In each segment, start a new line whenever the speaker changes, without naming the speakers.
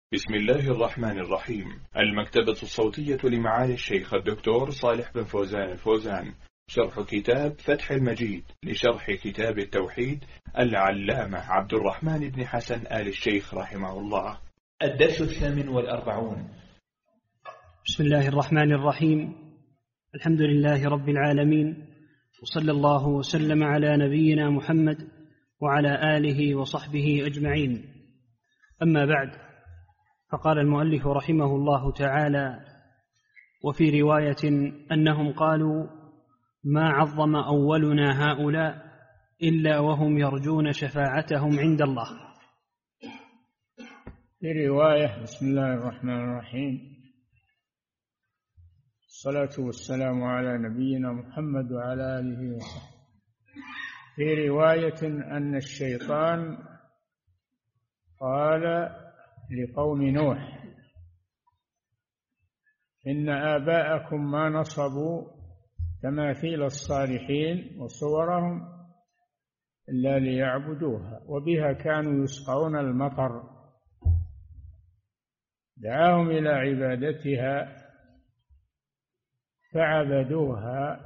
بسم الله الرحمن الرحيم. المكتبة الصوتية لمعالي الشيخ الدكتور صالح بن فوزان الفوزان، شرح كتاب فتح المجيد لشرح كتاب التوحيد العلامة عبد الرحمن بن حسن آل الشيخ رحمه الله. الدرس 48.
بسم الله الرحمن الرحيم. الحمد لله رب العالمين، وصلى الله وسلم على نبينا محمد وعلى آله وصحبه أجمعين. أما بعد، فقال المؤلف رحمه الله تعالى: وفي رواية أنهم قالوا: ما عظم أولنا هؤلاء إلا وهم يرجون شفاعتهم عند الله.
في رواية: بسم الله الرحمن الرحيم، الصلاة والسلام على نبينا محمد وعلى آله وصحبه. في رواية أن الشيطان قال لقوم نوح: إن آباءكم ما نصبوا تماثيل الصالحين وصورهم إلا ليعبدوها وبها كانوا يسقون المطر. دعاهم إلى عبادتها فعبدوها،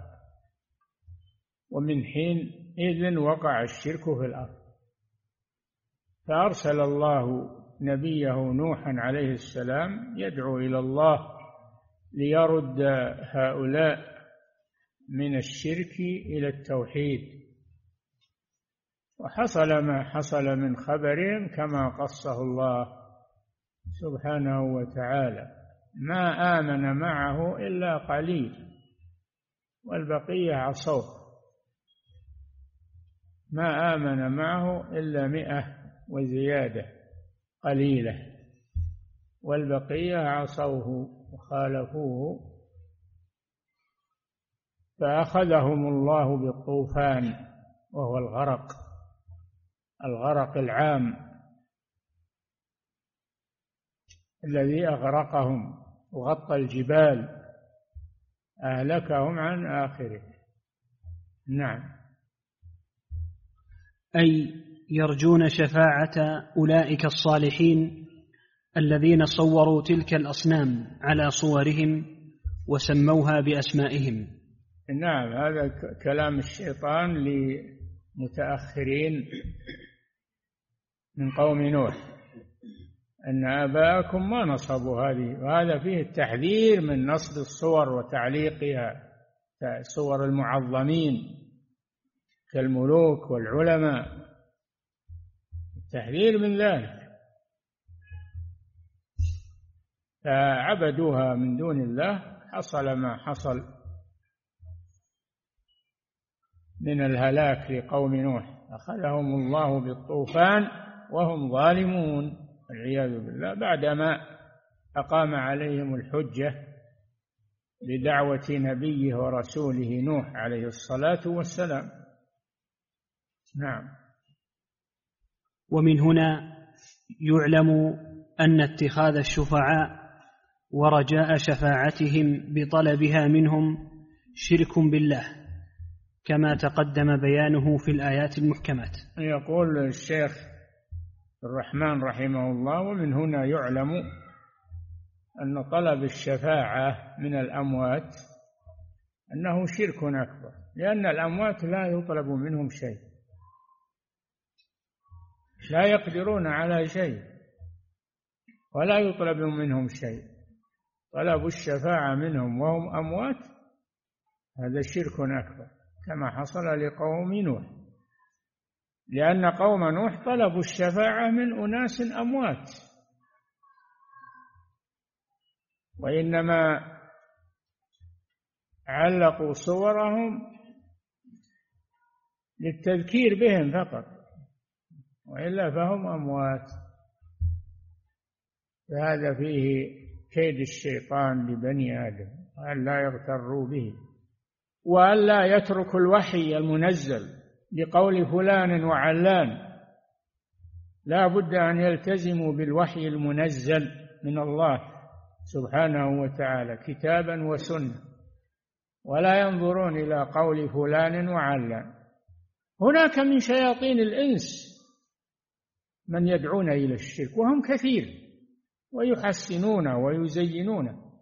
ومن حينئذ وقع الشرك في الأرض. فأرسل الله نبيه نوحا عليه السلام يدعو إلى الله ليرد هؤلاء من الشرك إلى التوحيد، وحصل ما حصل من خبرهم كما قصه الله سبحانه وتعالى. ما آمن معه إلا قليل والبقية عصوه. ما آمن معه إلا 100 وزيادة قليلة، والبقية عصوه وخالفوه، فأخذهم الله بالطوفان، وهو الغرق العام الذي أغرقهم وغطى الجبال، أهلكهم عن آخره. نعم.
أي يرجون شفاعة أولئك الصالحين الذين صوروا تلك الأصنام على صورهم وسموها بأسمائهم.
نعم، هذا كلام الشيطان لمتأخرين من قوم نوح، أن آباءكم ما نصبوا هذه، وهذا فيه التحذير من نصب الصور وتعليقها، صور المعظمين كالملوك والعلماء، التحذير من ذلك. فعبدوها من دون الله، حصل ما حصل من الهلاك لقوم نوح، أخذهم الله بالطوفان وهم ظالمون والعياذ بالله، بعدما أقام عليهم الحجة بدعوة نبيه ورسوله نوح عليه الصلاة والسلام. نعم.
ومن هنا يعلم أن اتخاذ الشفعاء ورجاء شفاعتهم بطلبها منهم شرك بالله، كما تقدم بيانه في الآيات المحكمات.
يقول الشيخ الرحمن رحمه الله: ومن هنا يعلم أن طلب الشفاعة من الأموات أنه شرك أكبر، لأن الأموات لا يطلب منهم شيء، لا يقدرون على شيء ولا يطلب منهم شيء. طلب الشفاعة منهم وهم أموات هذا شرك أكبر، كما حصل لقوم نوح، لأن قوم نوح طلبوا الشفاعة من أناس أموات، وإنما علقوا صورهم للتذكير بهم فقط، وإلا فهم أموات. فهذا فيه كيد الشيطان لبني آدم، وأن لا يغتروا به، وأن لا يتركوا الوحي المنزل بقول فلان وعلان. لا بد أن يلتزموا بالوحي المنزل من الله سبحانه وتعالى كتابا وسنة، ولا ينظرون إلى قول فلان وعلان. هناك من شياطين الإنس من يدعون إلى الشرك، وهم كثير، ويحسنونه ويزينونه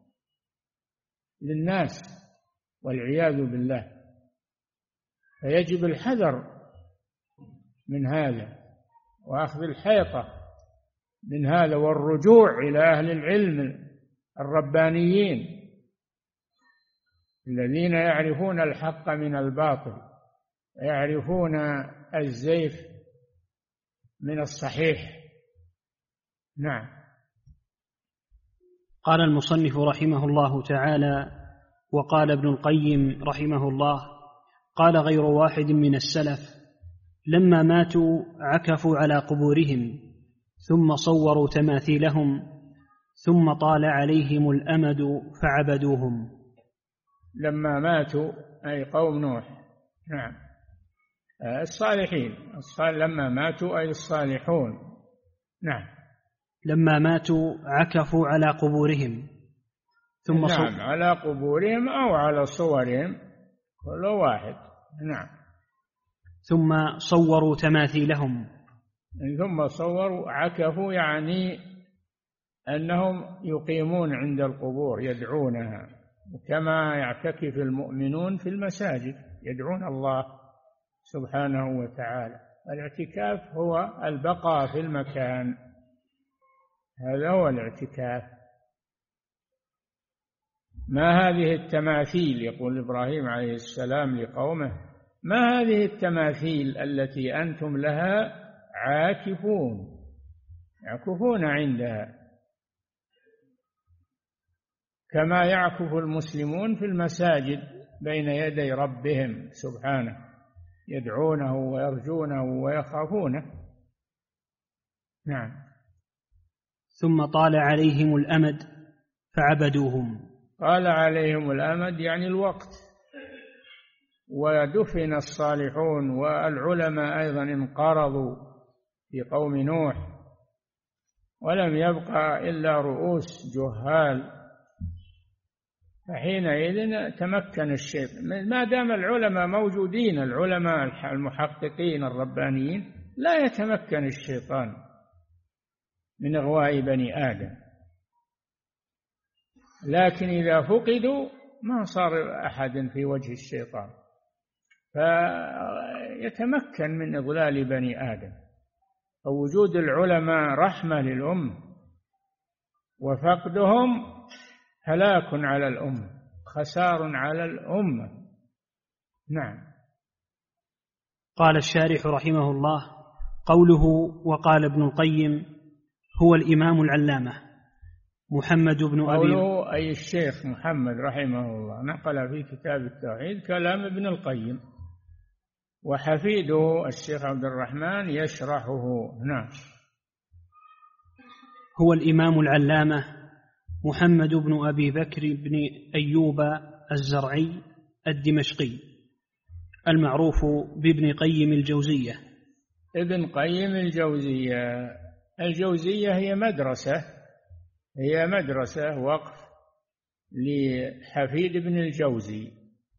للناس والعياذ بالله. فيجب الحذر من هذا وأخذ الحيطة من هذا والرجوع إلى أهل العلم الربانيين الذين يعرفون الحق من الباطل، يعرفون الزيف من الصحيح. نعم.
قال المصنف رحمه الله تعالى: وقال ابن القيم رحمه الله: قال غير واحد من السلف لما ماتوا عكفوا على قبورهم ثم صوروا تماثيلهم ثم طال عليهم الأمد فعبدوهم.
لما ماتوا أي قوم نوح. نعم. الصالحين لما ماتوا أي الصالحون. نعم.
لما ماتوا عكفوا على قبورهم ثم
نعم، على قبورهم أو على صورهم كل واحد. نعم.
ثم صوروا تماثيلهم.
ثم صوروا، عكفوا يعني أنهم يقيمون عند القبور يدعونها كما يعتكف المؤمنون في المساجد، يدعون الله سبحانه وتعالى. الاعتكاف هو البقاء في المكان، هذا هو الاعتكاف. ما هذه التماثيل، يقول إبراهيم عليه السلام لقومه: ما هذه التماثيل التي أنتم لها عاكفون، يعكفون عندها كما يعكف المسلمون في المساجد بين يدي ربهم سبحانه، يدعونه ويرجونه ويخافونه. نعم.
ثم طال عليهم الأمد فعبدوهم.
طال عليهم الأمد يعني الوقت، ودفن الصالحون، والعلماء أيضا انقرضوا في قوم نوح، ولم يبقى إلا رؤوس جهال. فحينئذ تمكن الشيطان، ما دام العلماء موجودين، العلماء المحققين الربانيين، لا يتمكن الشيطان من إغواء بني آدم. لكن إذا فقدوا ما صار أحد في وجه الشيطان، فيتمكن من إضلال بني آدم. فوجود العلماء رحمة للأمة، وفقدهم هلاك على الأمة، خسار على الأمة. نعم.
قال الشارح رحمه الله: قوله وقال ابن القيم هو الإمام العلامة محمد بن أبي،
قوله أي الشيخ محمد رحمه الله، نقل في كتاب التوحيد كلام ابن القيم، وحفيده الشيخ عبد الرحمن يشرحه. نعم.
هو الإمام العلامة محمد بن أبي بكر بن أيوب الزرعي الدمشقي المعروف بابن قيم الجوزية.
ابن قيم الجوزية، الجوزية هي مدرسة وقف لحفيد بن الجوزي،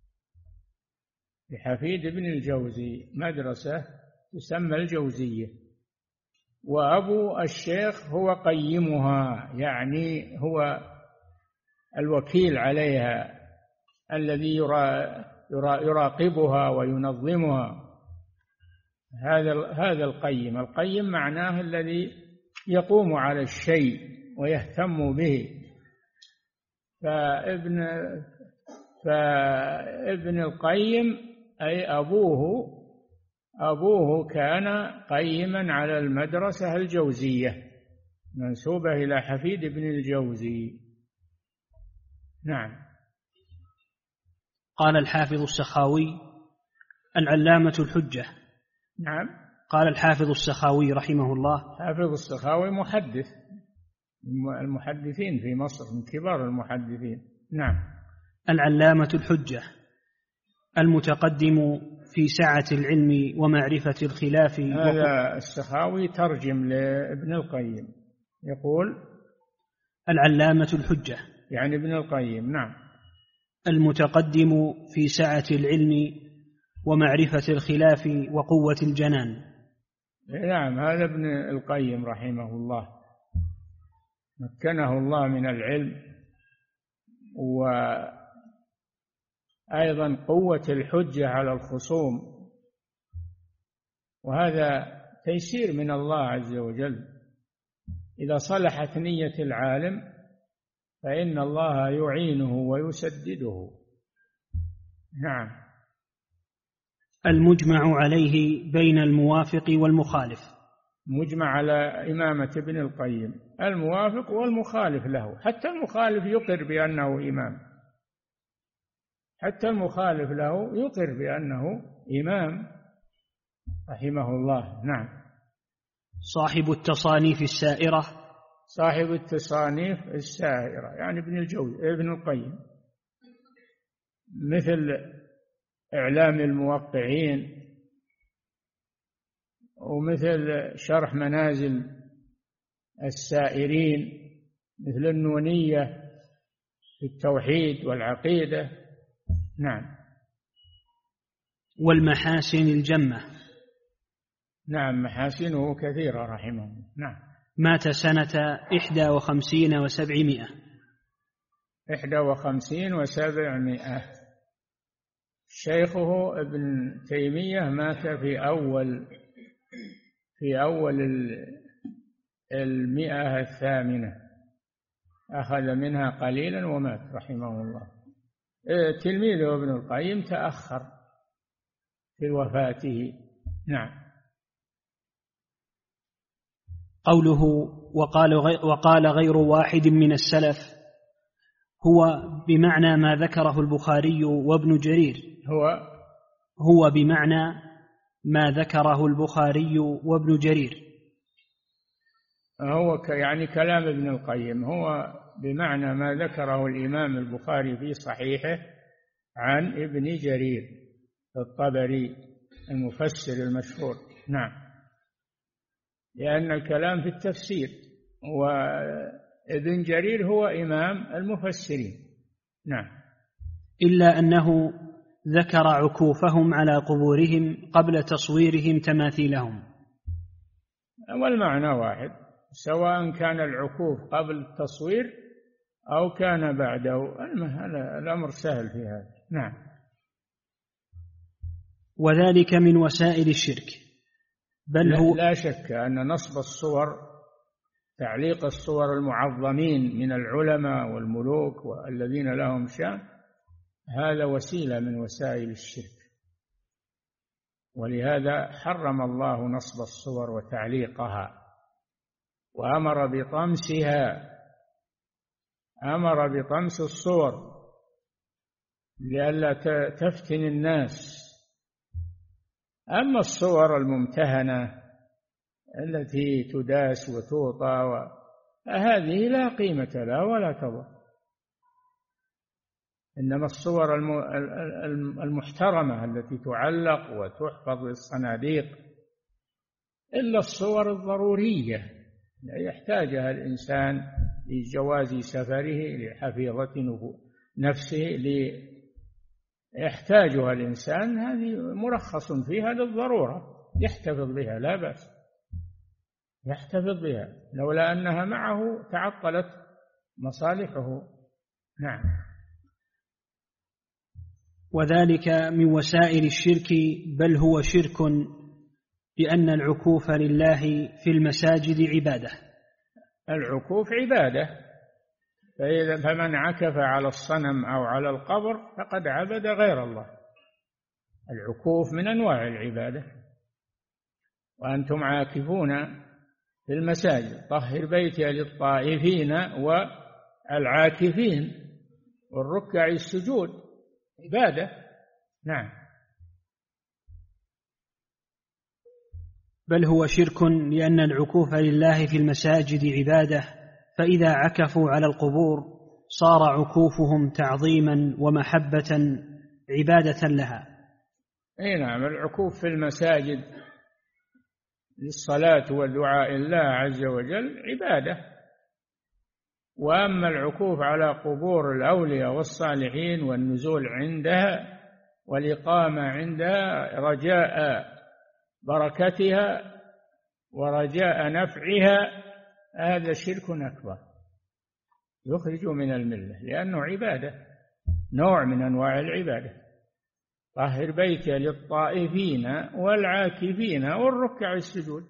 لحفيد بن الجوزي مدرسة تسمى الجوزية، وأبو الشيخ هو قيمها، يعني هو الوكيل عليها الذي يراقبها وينظمها. هذا القيم معناه الذي يقوم على الشيء ويهتم به. فابن القيم أي أبوه كان قيما على المدرسة الجوزية، منسوبة إلى حفيد بن الجوزي. نعم.
قال الحافظ السخاوي العلامة الحجة.
نعم.
قال الحافظ السخاوي رحمه الله،
حافظ السخاوي محدث، المحدثين في مصر، من كبار المحدثين. نعم.
العلامة الحجة المتقدم في سعة العلم ومعرفة الخلاف.
هذا السخاوي ترجم لابن القيم، يقول
العلامة الحجة
يعني ابن القيم. نعم.
المتقدم في سعة العلم ومعرفة الخلاف وقوة الجنان.
نعم، هذا ابن القيم رحمه الله. مكنه الله من العلم، وأيضا قوة الحجة على الخصوم، وهذا تيسير من الله عز وجل. إذا صلحت نية العالم فإن الله يعينه ويسدده. نعم.
المجمع عليه بين الموافق والمخالف.
مجمع على إمامة ابن القيم، الموافق والمخالف له، حتى المخالف يقر بأنه إمام، حتى المخالف له يقر بأنه إمام رحمه الله. نعم.
صاحب التصانيف السائرة.
صاحب التصانيف السائرة يعني ابن القيم، مثل إعلام الموقعين، ومثل شرح منازل السائرين، مثل النونية في التوحيد والعقيدة. نعم.
والمحاسن الجمة.
نعم، محاسنه كثيرة رحمه الله. نعم.
مات سنة 51 و700.
51 و700. شيخه ابن تيمية مات في أول 108، أخذ منها قليلا ومات رحمه الله. تلميذه ابن القيم تأخر في وفاته. نعم.
قوله وقال غير واحد من السلف هو بمعنى ما ذكره البخاري وابن جرير. هو بمعنى ما ذكره البخاري وابن جرير.
هو يعني كلام ابن القيم هو بمعنى ما ذكره الإمام البخاري في صحيحه عن ابن جرير الطبري المفسر المشهور. نعم. لأن الكلام في التفسير، وابن جرير هو إمام المفسرين. نعم.
إلا أنه ذكر عكوفهم على قبورهم قبل تصويرهم تماثيلهم.
والمعنى واحد، سواء كان العكوف قبل التصوير أو كان بعده، الأمر سهل في هذا. نعم.
وذلك من وسائل الشرك. بل هو
لا شك أن نصب الصور، تعليق الصور المعظمين من العلماء والملوك والذين لهم شأن، هذا وسيلة من وسائل الشرك، ولهذا حرم الله نصب الصور وتعليقها، وأمر بطمسها، أمر بطمس الصور لئلا تفتن الناس. أما الصور الممتهنة التي تداس وتوطى هذه لا قيمة لها ولا تضر، إنما الصور المحترمة التي تعلق وتحفظ للصناديق، إلا الصور الضرورية يحتاجها الإنسان لجواز سفره، لحفيظة نفسه، يحتاجها الإنسان، هذه مرخص فيها للضرورة، يحتفظ بها لا بأس، يحتفظ بها، لولا أنها معه تعطلت مصالحه. نعم.
وذلك من وسائل الشرك، بل هو شرك، لأن العكوف لله في المساجد عبادة.
العكوف عبادة، فمن عكف على الصنم أو على القبر فقد عبد غير الله. العكوف من أنواع العبادة. وأنتم عاكفون في المساجد طهر بيتي للطائفين والعاكفين والركع السجود، عبادة. نعم.
بل هو شرك، لأن العكوف لله في المساجد عبادة، فإذا عكفوا على القبور صار عكوفهم تعظيما ومحبة عبادة لها.
أي نعم. العكوف في المساجد للصلاة والدعاء الله عز وجل عبادة، وأما العكوف على قبور الأولياء والصالحين والنزول عندها والإقامة عندها رجاء بركتها ورجاء نفعها، هذا شرك أكبر. يخرج من الملة، لأنه عبادة، نوع من أنواع العبادة. طهر بيتي للطائفين والعاكفين والركع السجود،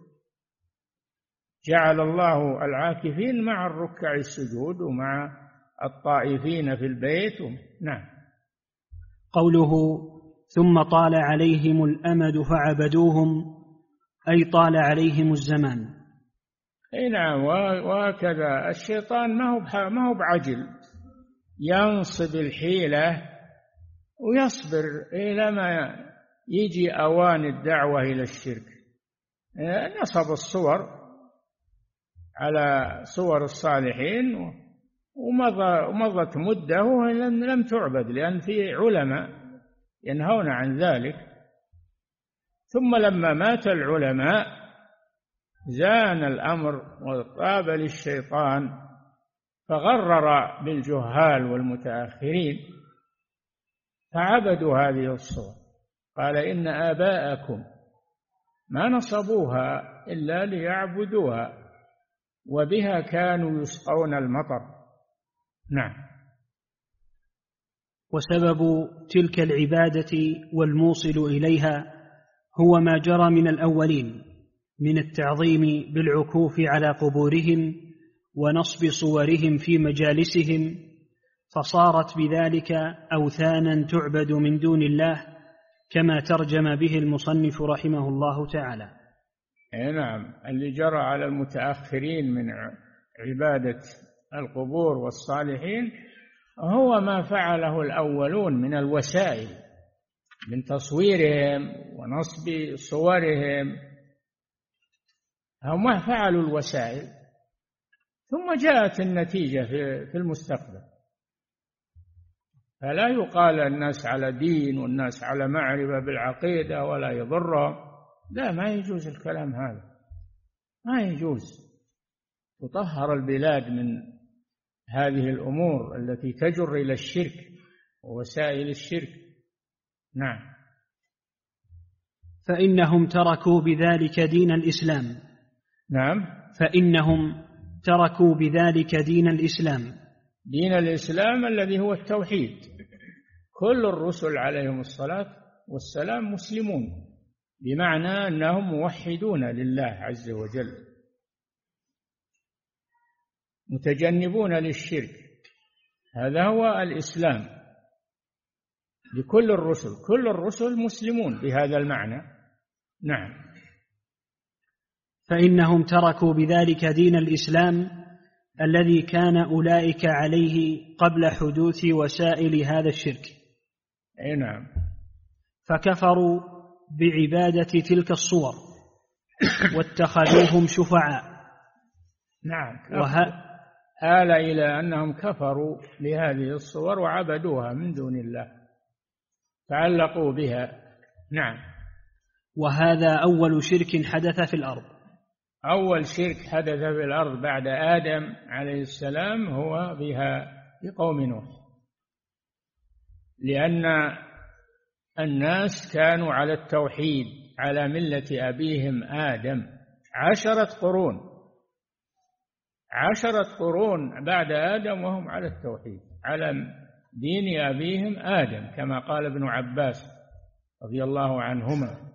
جعل الله العاكفين مع الركع السجود ومع الطائفين في البيت. نعم.
قوله ثم طال عليهم الأمد فعبدوهم، أي طال عليهم الزمان.
اي نعم. وهكذا الشيطان ما هو بعجل، ينصب الحيلة ويصبر إلى ما يجي أوان الدعوة إلى الشرك. نصب الصور على صور الصالحين ومضت مدة لم تعبد، لأن في علماء ينهون عن ذلك. ثم لما مات العلماء زان الأمر وطاب للشيطان، فغرر بالجهال والمتأخرين فعبدوا هذه الصور. قال إن آباءكم ما نصبوها إلا ليعبدوها وبها كانوا يسقون المطر. نعم.
وسبب تلك العبادة والموصل إليها هو ما جرى من الأولين من التعظيم بالعكوف على قبورهم ونصب صورهم في مجالسهم، فصارت بذلك أوثانا تعبد من دون الله، كما ترجم به المصنف رحمه الله تعالى.
نعم. اللي جرى على المتأخرين من عبادة القبور والصالحين هو ما فعله الأولون من الوسائل، من تصويرهم ونصب صورهم، هم فعلوا الوسائل ثم جاءت النتيجة في المستقبل. فلا يقال الناس على دين والناس على معرفة بالعقيدة ولا يضرهم، لا، ما يجوز الكلام هذا، ما يجوز. تطهر البلاد من هذه الأمور التي تجر إلى الشرك ووسائل الشرك. نعم.
فإنهم تركوا بذلك دين الإسلام.
نعم.
فإنهم تركوا بذلك دين الإسلام،
دين الإسلام الذي هو التوحيد. كل الرسل عليهم الصلاة والسلام مسلمون، بمعنى أنهم موحدون لله عز وجل، متجنبون للشرك. هذا هو الإسلام لكل الرسل، كل الرسل مسلمون بهذا المعنى. نعم.
فإنهم تركوا بذلك دين الإسلام الذي كان أولئك عليه قبل حدوث وسائل هذا الشرك.
أي نعم.
فكفروا بعبادة تلك الصور واتخذوهم شفعاء.
نعم. آل إلى أنهم كفروا بهذه الصور وعبدوها من دون الله، تعلقوا بها. نعم.
وهذا أول شرك حدث في الأرض.
أول شرك حدث في الأرض بعد آدم عليه السلام هو بها بقوم نوح، لأن الناس كانوا على التوحيد على ملة أبيهم آدم 10 قرون بعد آدم وهم على التوحيد على دين أبيهم آدم، كما قال ابن عباس رضي الله عنهما.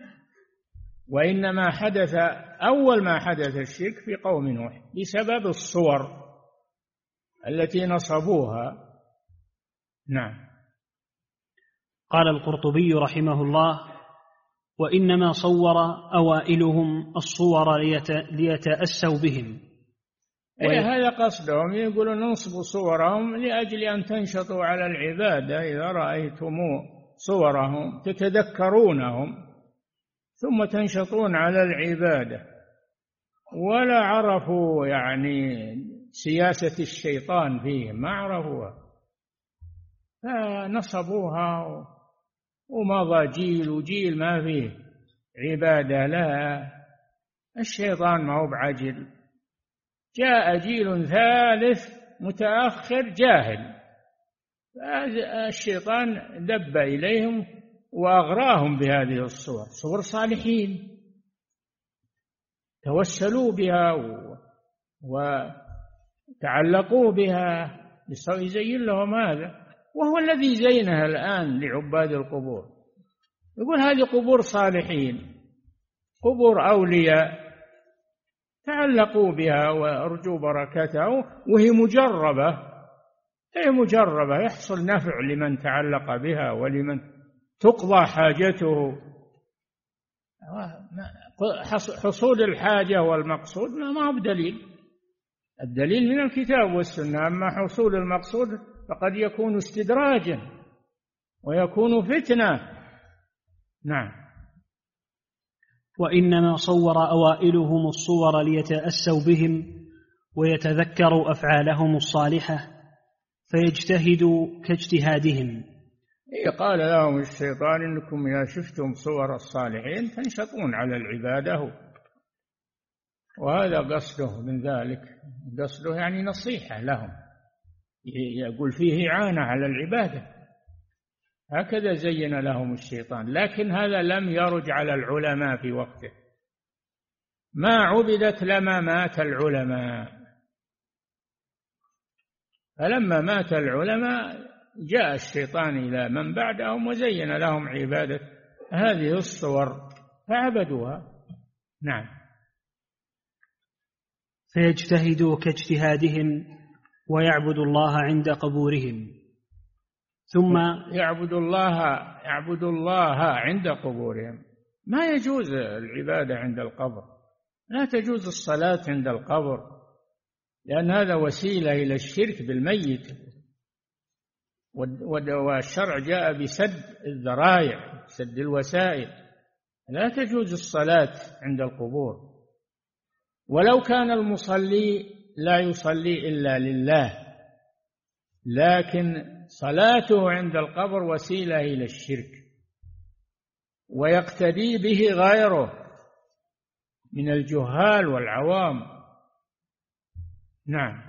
وإنما حدث أول ما حدث الشرك في قوم نوح بسبب الصور التي نصبوها. نعم.
قال القرطبي رحمه الله: وإنما صور أوائلهم الصور ليتأسوا بهم.
هذا قصدهم، يقولون ننصب صورهم لأجل أن تنشطوا على العبادة، إذا رأيتم صورهم تتذكرونهم ثم تنشطون على العبادة. ولا عرفوا يعني سياسة الشيطان فيهم، ما عرفوها، فنصبوها ومضى جيل وجيل ما فيه عبادة. لا، الشيطان ما هو بعجل، جاء جيل ثالث متأخر جاهل، الشيطان دب إليهم وأغراهم بهذه الصور، صور صالحين توسلوا بها تعلقوا بها، يزين لهم هذا، وهو الذي زينها الآن لعباد القبور. يقول هذه قبور صالحين، قبور أولياء، تعلقوا بها وأرجوا بركتها، وهي مجربة، هي مجربة، يحصل نفع لمن تعلق بها ولمن تقضى حاجته. حصول الحاجة والمقصود ما هو بدليل، الدليل من الكتاب والسنة، أما حصول المقصود فقد يكون استدراجا ويكون فتنة. نعم.
وإنما صور أوائلهم الصور ليتأسوا بهم ويتذكروا أفعالهم الصالحة فيجتهدوا كاجتهادهم.
قال لهم الشيطان إنكم إذا شفتم صور الصالحين تنشطون على العبادة، وهذا قصده من ذلك، قصده يعني نصيحة لهم، يقول فيه إعانة على العبادة، هكذا زين لهم الشيطان. لكن هذا لم يرج على العلماء في وقته، ما عبدت لما مات العلماء، فلما مات العلماء جاء الشيطان إلى من بعدهم وزين لهم عبادة هذه الصور فعبدوها. نعم.
فيجتهدوا كاجتهادهم ويعبدوا الله عند قبورهم، ثم
يعبد الله عند قبورهم. ما يجوز العبادة عند القبر، لا تجوز الصلاة عند القبر، لأن هذا وسيلة إلى الشرك بالميت، والشرع جاء بسد الذرائع، سد الوسائل. لا تجوز الصلاة عند القبور، ولو كان المصلي لا يصلي إلا لله، لكن صلاته عند القبر وسيلة إلى الشرك، ويقتدي به غيره من الجهال والعوام. نعم.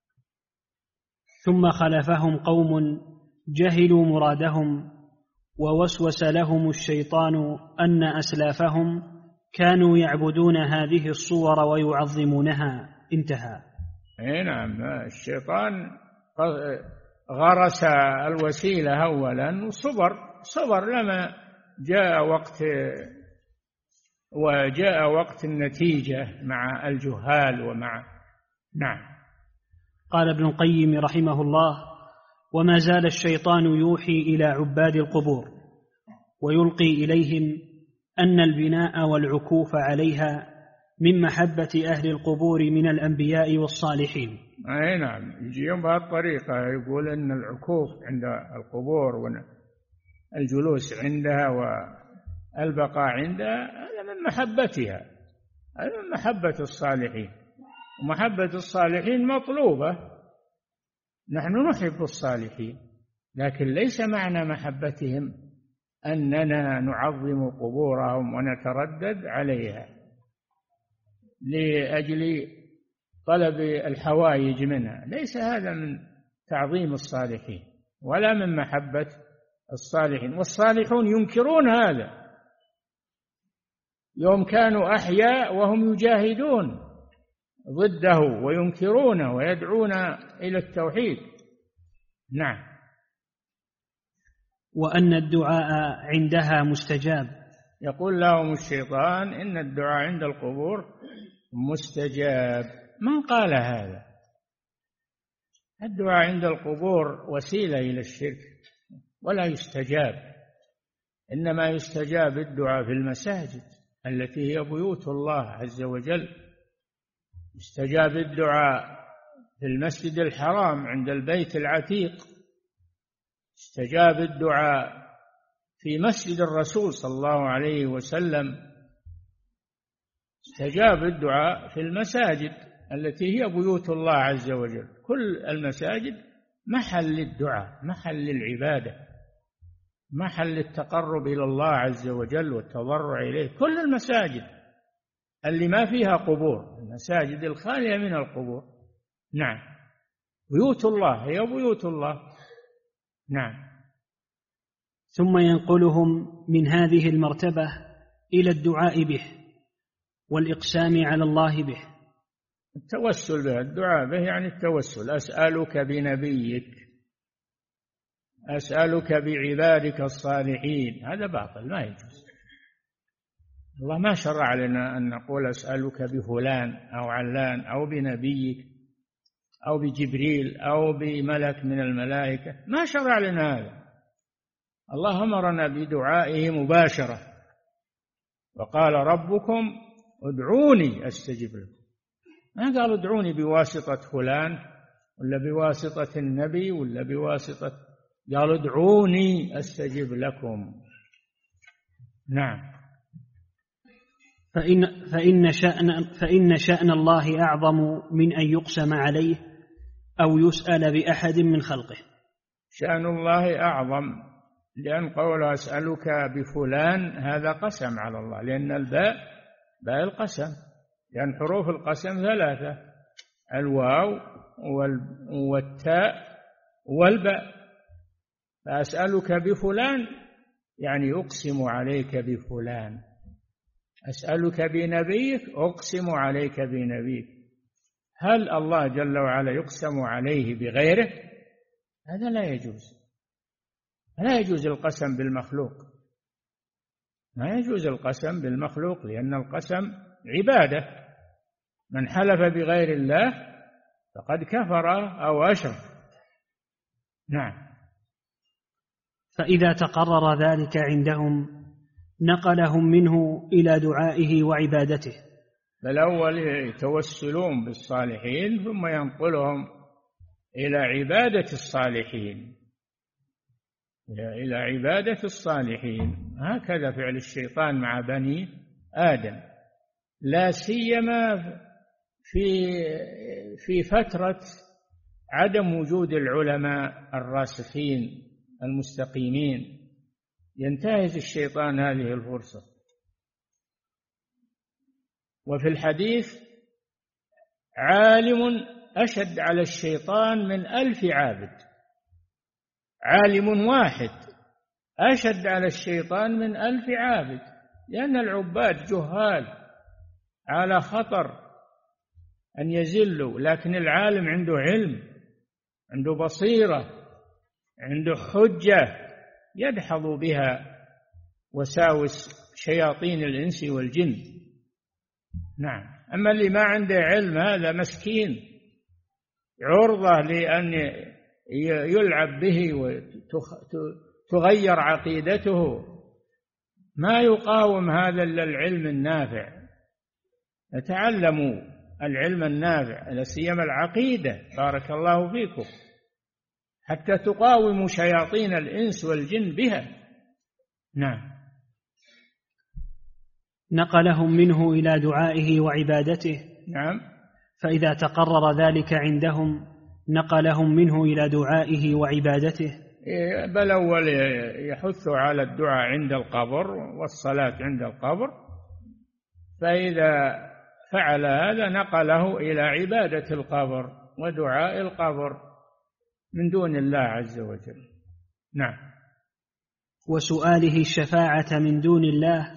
ثم خلفهم قوم جهلوا مرادهم ووسوس لهم الشيطان أن أسلافهم كانوا يعبدون هذه الصور ويعظمونها. انتهى.
نعم. الشيطان غرس الوسيلة أولا وصبر لما جاء وقت النتيجة مع الجهال ومع. نعم.
قال ابن القيم رحمه الله: وما زال الشيطان يوحي إلى عباد القبور ويلقي إليهم أن البناء والعكوف عليها من محبة أهل القبور من الأنبياء والصالحين.
أي نعم، يجيهم بهالطريقة، يقول أن العكوف عند القبور والجلوس عندها والبقاء عندها هذا من محبتها، هذا من محبة الصالحين، ومحبة الصالحين مطلوبة، نحن نحب الصالحين، لكن ليس معنى محبتهم أننا نعظم قبورهم ونتردد عليها لأجل طلب الحوائج منها، ليس هذا من تعظيم الصالحين ولا من محبة الصالحين. والصالحون ينكرون هذا يوم كانوا أحياء وهم يجاهدون ضده وينكرونه ويدعون إلى التوحيد. نعم.
وأن الدعاء عندها مستجاب.
يقول لهم الشيطان إن الدعاء عند القبور مستجاب. من قال هذا؟ الدعاء عند القبور وسيلة إلى الشرك ولا يستجاب، إنما يستجاب الدعاء في المساجد التي هي بيوت الله عز وجل. يستجاب الدعاء في المسجد الحرام عند البيت العتيق، استجاب الدعاء في مسجد الرسول صلى الله عليه وسلم، استجاب الدعاء في المساجد التي هي بيوت الله عز وجل. كل المساجد محل للدعاء، محل للعبادة، محل التقرب إلى الله عز وجل والتضرع إليه. كل المساجد اللي ما فيها قبور، المساجد الخالية من القبور. نعم. بيوت الله هي بيوت الله. نعم.
ثم ينقلهم من هذه المرتبة إلى الدعاء به والإقسام على الله به،
التوسل به، الدعاء به يعني التوسل. أسألك بنبيك، أسألك بعبادك الصالحين، هذا باطل ما يجوز. الله ما شرع لنا أن نقول أسألك بفلان أو علان أو بنبيك أو بجبريل أو بملك من الملائكة، ما شرع لنا هذا. الله أمرنا بدعائه مباشرة، وقال ربكم ادعوني أستجب لكم، ما قال ادعوني بواسطة فلان ولا بواسطة النبي ولا بواسطة، قال ادعوني أستجب لكم. نعم.
فإن شأن الله أعظم من أن يقسم عليه أو يسأل بأحد من خلقه.
شأن الله أعظم، لأن قول أسألك بفلان هذا قسم على الله، لأن الباء باء القسم، لأن حروف القسم ثلاثة: الواو والتاء والباء. فأسألك بفلان يعني أقسم عليك بفلان، أسألك بنبيك أقسم عليك بنبيك. هل الله جل وعلا يقسم عليه بغيره؟ هذا لا يجوز، لا يجوز القسم بالمخلوق، ما يجوز القسم بالمخلوق، لأن القسم عبادة، من حلف بغير الله فقد كفر أو أشرك. نعم.
فإذا تقرر ذلك عندهم نقلهم منه إلى دعائه وعبادته.
فالأول يتوسلون بالصالحين ثم ينقلهم إلى عبادة الصالحين، إلى عبادة الصالحين. هكذا فعل الشيطان مع بني آدم، لا سيما في فترة عدم وجود العلماء الراسخين المستقيمين، ينتهز الشيطان هذه الفرصة. وفي الحديث عالم أشد على الشيطان من 1000 عابد، عالم واحد أشد على الشيطان من 1000 عابد، لأن العباد جهال على خطر أن يزلوا، لكن العالم عنده علم، عنده بصيرة، عنده حجة يدحض بها وساوس شياطين الإنس والجن. نعم. أما اللي ما عنده علم هذا مسكين، عرضة لأن يلعب به وتغير عقيدته، ما يقاوم هذا إلا العلم النافع. تعلموا العلم النافع، لا سيما العقيدة، بارك الله فيكم، حتى تقاوموا شياطين الإنس والجن بها. نعم.
نقلهم منه إلى دعائه وعبادته.
نعم.
فإذا تقرر ذلك عندهم نقلهم منه إلى دعائه وعبادته.
بل أول يحث على الدعاء عند القبر والصلاة عند القبر، فإذا فعل هذا نقله إلى عبادة القبر ودعاء القبر من دون الله عز وجل. نعم.
وسؤاله الشفاعة من دون الله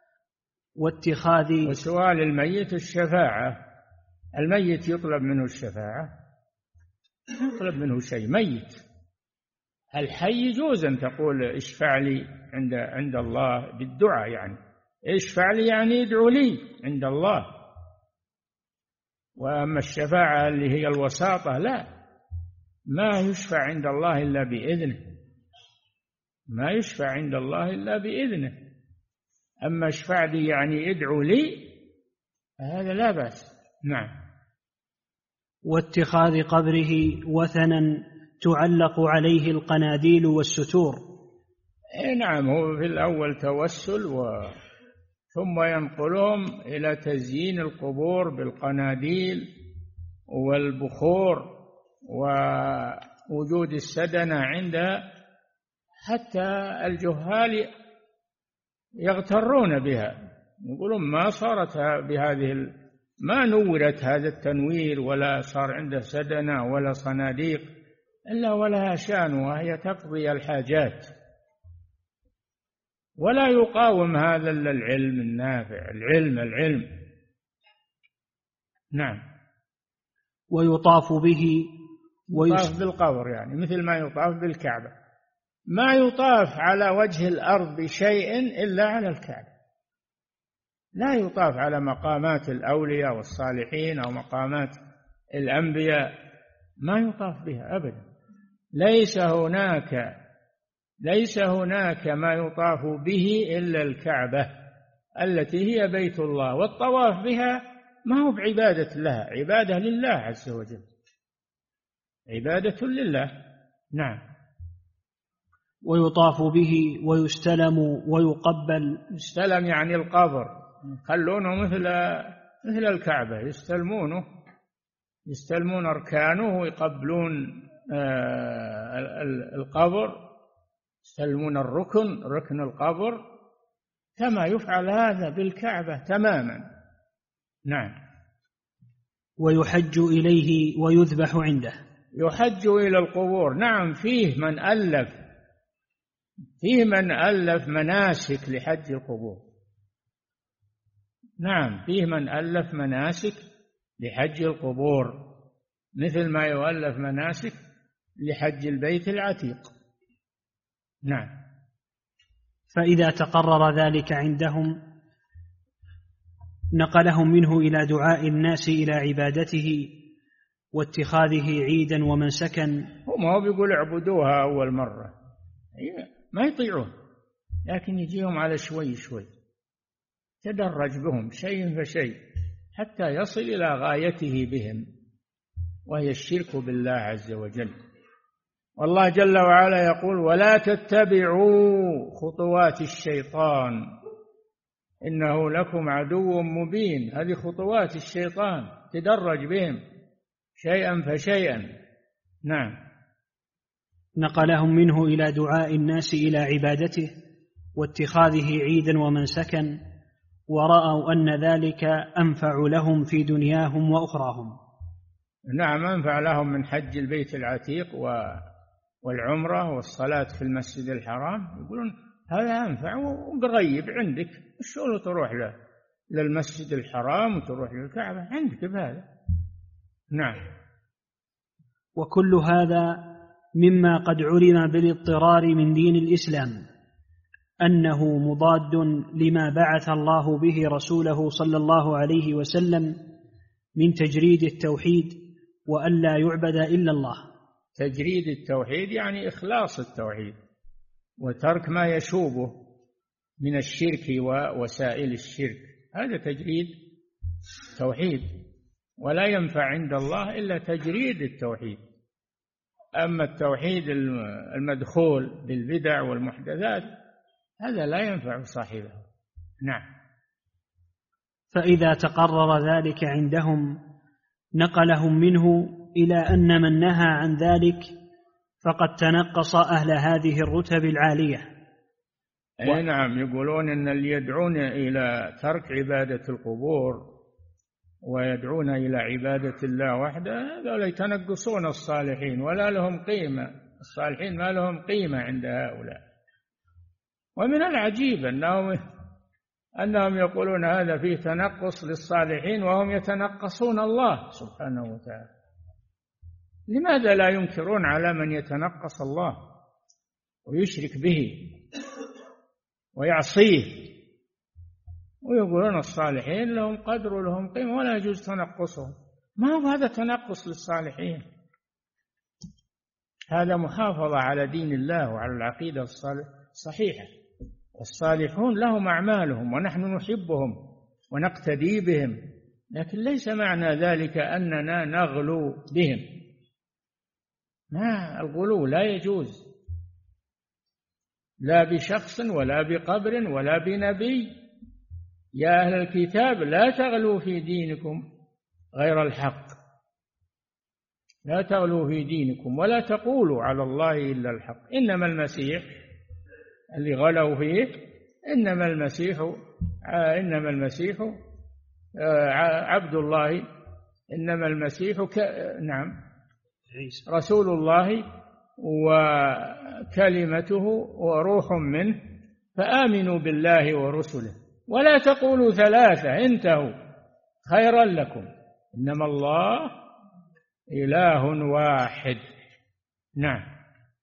وسؤال الميت الشفاعة. الميت يطلب منه الشفاعة، يطلب منه شيء ميت. الحي يجوز أن تقول اشفع لي عند الله بالدعاء، يعني اشفع لي يعني ادعو لي عند الله. وأما الشفاعة اللي هي الوساطة لا، ما يشفع عند الله إلا بإذنه، ما يشفع عند الله إلا بإذنه. أما اشفع لي يعني ادعو لي، هذا لا بأس. نعم.
واتخاذ قبره وثنا تعلق عليه القناديل والستور.
نعم. هو في الأول توسل ثم ينقلهم إلى تزيين القبور بالقناديل والبخور ووجود السدنة عندها، حتى الجهال يغترون بها، يقولون ما صارت بهذه، ما نورت هذا التنوير ولا صار عنده سدنة ولا صناديق إلا ولها شأن، وهي تقضي الحاجات. ولا يقاوم هذا إلا العلم النافع، العلم. نعم.
ويطاف به
يطاف بالقبر، يعني مثل ما يطاف بالكعبة. ما يطاف على وجه الأرض بشيء إلا على الكعبة. لا يطاف على مقامات الأولياء والصالحين أو مقامات الأنبياء، ما يطاف بها أبدا. ليس هناك ما يطاف به إلا الكعبة التي هي بيت الله، والطواف بها ما هو بعبادة لها، عبادة لله عز وجل، عبادة لله. نعم.
ويطاف به ويستلم ويقبل.
يستلم يعني القبر، يخلونه مثل الكعبة، يستلمون أركانه ويقبلون القبر، يستلمون ركن القبر، كما يفعل هذا بالكعبة تماما. نعم.
ويحج إليه ويذبح عنده.
يحج إلى القبور. نعم. فيه من ألف مناسك لحج القبور. نعم، فيه من ألف مناسك لحج القبور، مثل ما يؤلف مناسك لحج البيت العتيق. نعم.
فإذا تقرر ذلك عندهم نقلهم منه إلى دعاء الناس إلى عبادته واتخاذه عيدا ومنسكا.
هم بيقول اعبدوها أول مرة ما يطيعون، لكن يجيهم على شوي شوي، تدرج بهم شيء فشيء حتى يصل إلى غايته بهم، وهي الشرك بالله عز وجل. والله جل وعلا يقول: ولا تتبعوا خطوات الشيطان إنه لكم عدو مبين. هذه خطوات الشيطان، تدرج بهم شيئا فشيئا. نعم.
نقلهم منه إلى دعاء الناس إلى عبادته واتخاذه عيدا ومنسكا، ورأوا أن ذلك أنفع لهم في دنياهم وأخراهم.
نعم، أنفع لهم من حج البيت العتيق والعمرة والصلاة في المسجد الحرام. يقولون هذا أنفع وقريب عندك، شو تروح للمسجد الحرام وتروح للكعبة، عندك بهذا. نعم.
وكل هذا مما قد علم بالاضطرار من دين الإسلام أنه مضاد لما بعث الله به رسوله صلى الله عليه وسلم من تجريد التوحيد وأن لا يعبد إلا الله.
تجريد التوحيد يعني إخلاص التوحيد وترك ما يشوبه من الشرك ووسائل الشرك، هذا تجريد توحيد. ولا ينفع عند الله إلا تجريد التوحيد. أما التوحيد المدخول بالبدع والمحدثات هذا لا ينفع صاحبه. نعم.
فإذا تقرر ذلك عندهم نقلهم منه إلى أن من نهى عن ذلك فقد تنقص أهل هذه الرتب العالية.
نعم، يقولون إن اللي يدعون إلى ترك عبادة القبور ويدعون إلى عبادة الله وحده هذول يتنقصون الصالحين ولا لهم قيمة. الصالحين ما لهم قيمة عند هؤلاء. ومن العجيب أنهم يقولون هذا فيه تنقص للصالحين وهم يتنقصون الله سبحانه وتعالى. لماذا لا ينكرون على من يتنقص الله ويشرك به ويعصيه، ويقولون الصالحين لهم قدر ولهم قيمة ولا يجوز تنقصهم؟ ما هو هذا تنقص للصالحين، هذا محافظة على دين الله وعلى العقيدة الصحيحة. والصالحون لهم أعمالهم ونحن نحبهم ونقتدي بهم، لكن ليس معنى ذلك أننا نغلو بهم. ما الغلو لا يجوز، لا بشخص ولا بقبر ولا بنبي. يا أهل الكتاب لا تغلوا في دينكم غير الحق، لا تغلوا في دينكم ولا تقولوا على الله إلا الحق. إنما المسيح اللي غلوا فيه إنما المسيح عبد الله، إنما المسيح نعم رسول الله وكلمته وروح منه، فآمنوا بالله ورسله ولا تقولوا ثلاثة انتهوا خيرا لكم، إنما الله إله واحد. نعم.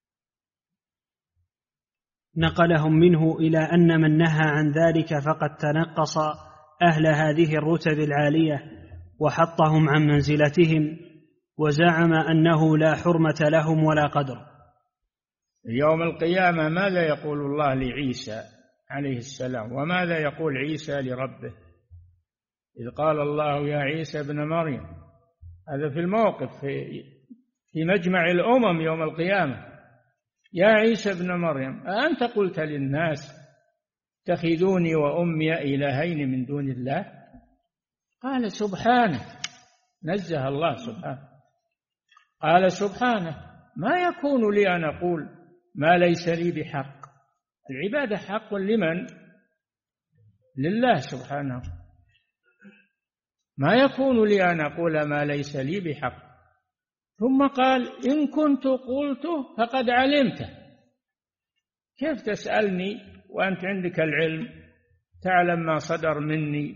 نقلهم منه إلى أن من نهى عن ذلك فقد تنقص أهل هذه الرتب العالية وحطهم عن منزلتهم، وزعم أنه لا حرمة لهم ولا قدر.
يوم القيامة ماذا يقول الله لعيسى عليه السلام، وماذا يقول عيسى لربه؟ إذ قال الله يا عيسى ابن مريم، هذا في الموقف في مجمع الأمم يوم القيامة، يا عيسى ابن مريم أأنت قلت للناس اتخذوني وأمي إلهين من دون الله؟ قال سبحانه، نزه الله سبحانه، قال سبحانه ما يكون لي أن أقول ما ليس لي بحق. العبادة حق لمن؟ لله سبحانه. ما يكون لي أن أقول ما ليس لي بحق. ثم قال إن كنت قلته فقد علمته. كيف تسألني وأنت عندك العلم، تعلم ما صدر مني؟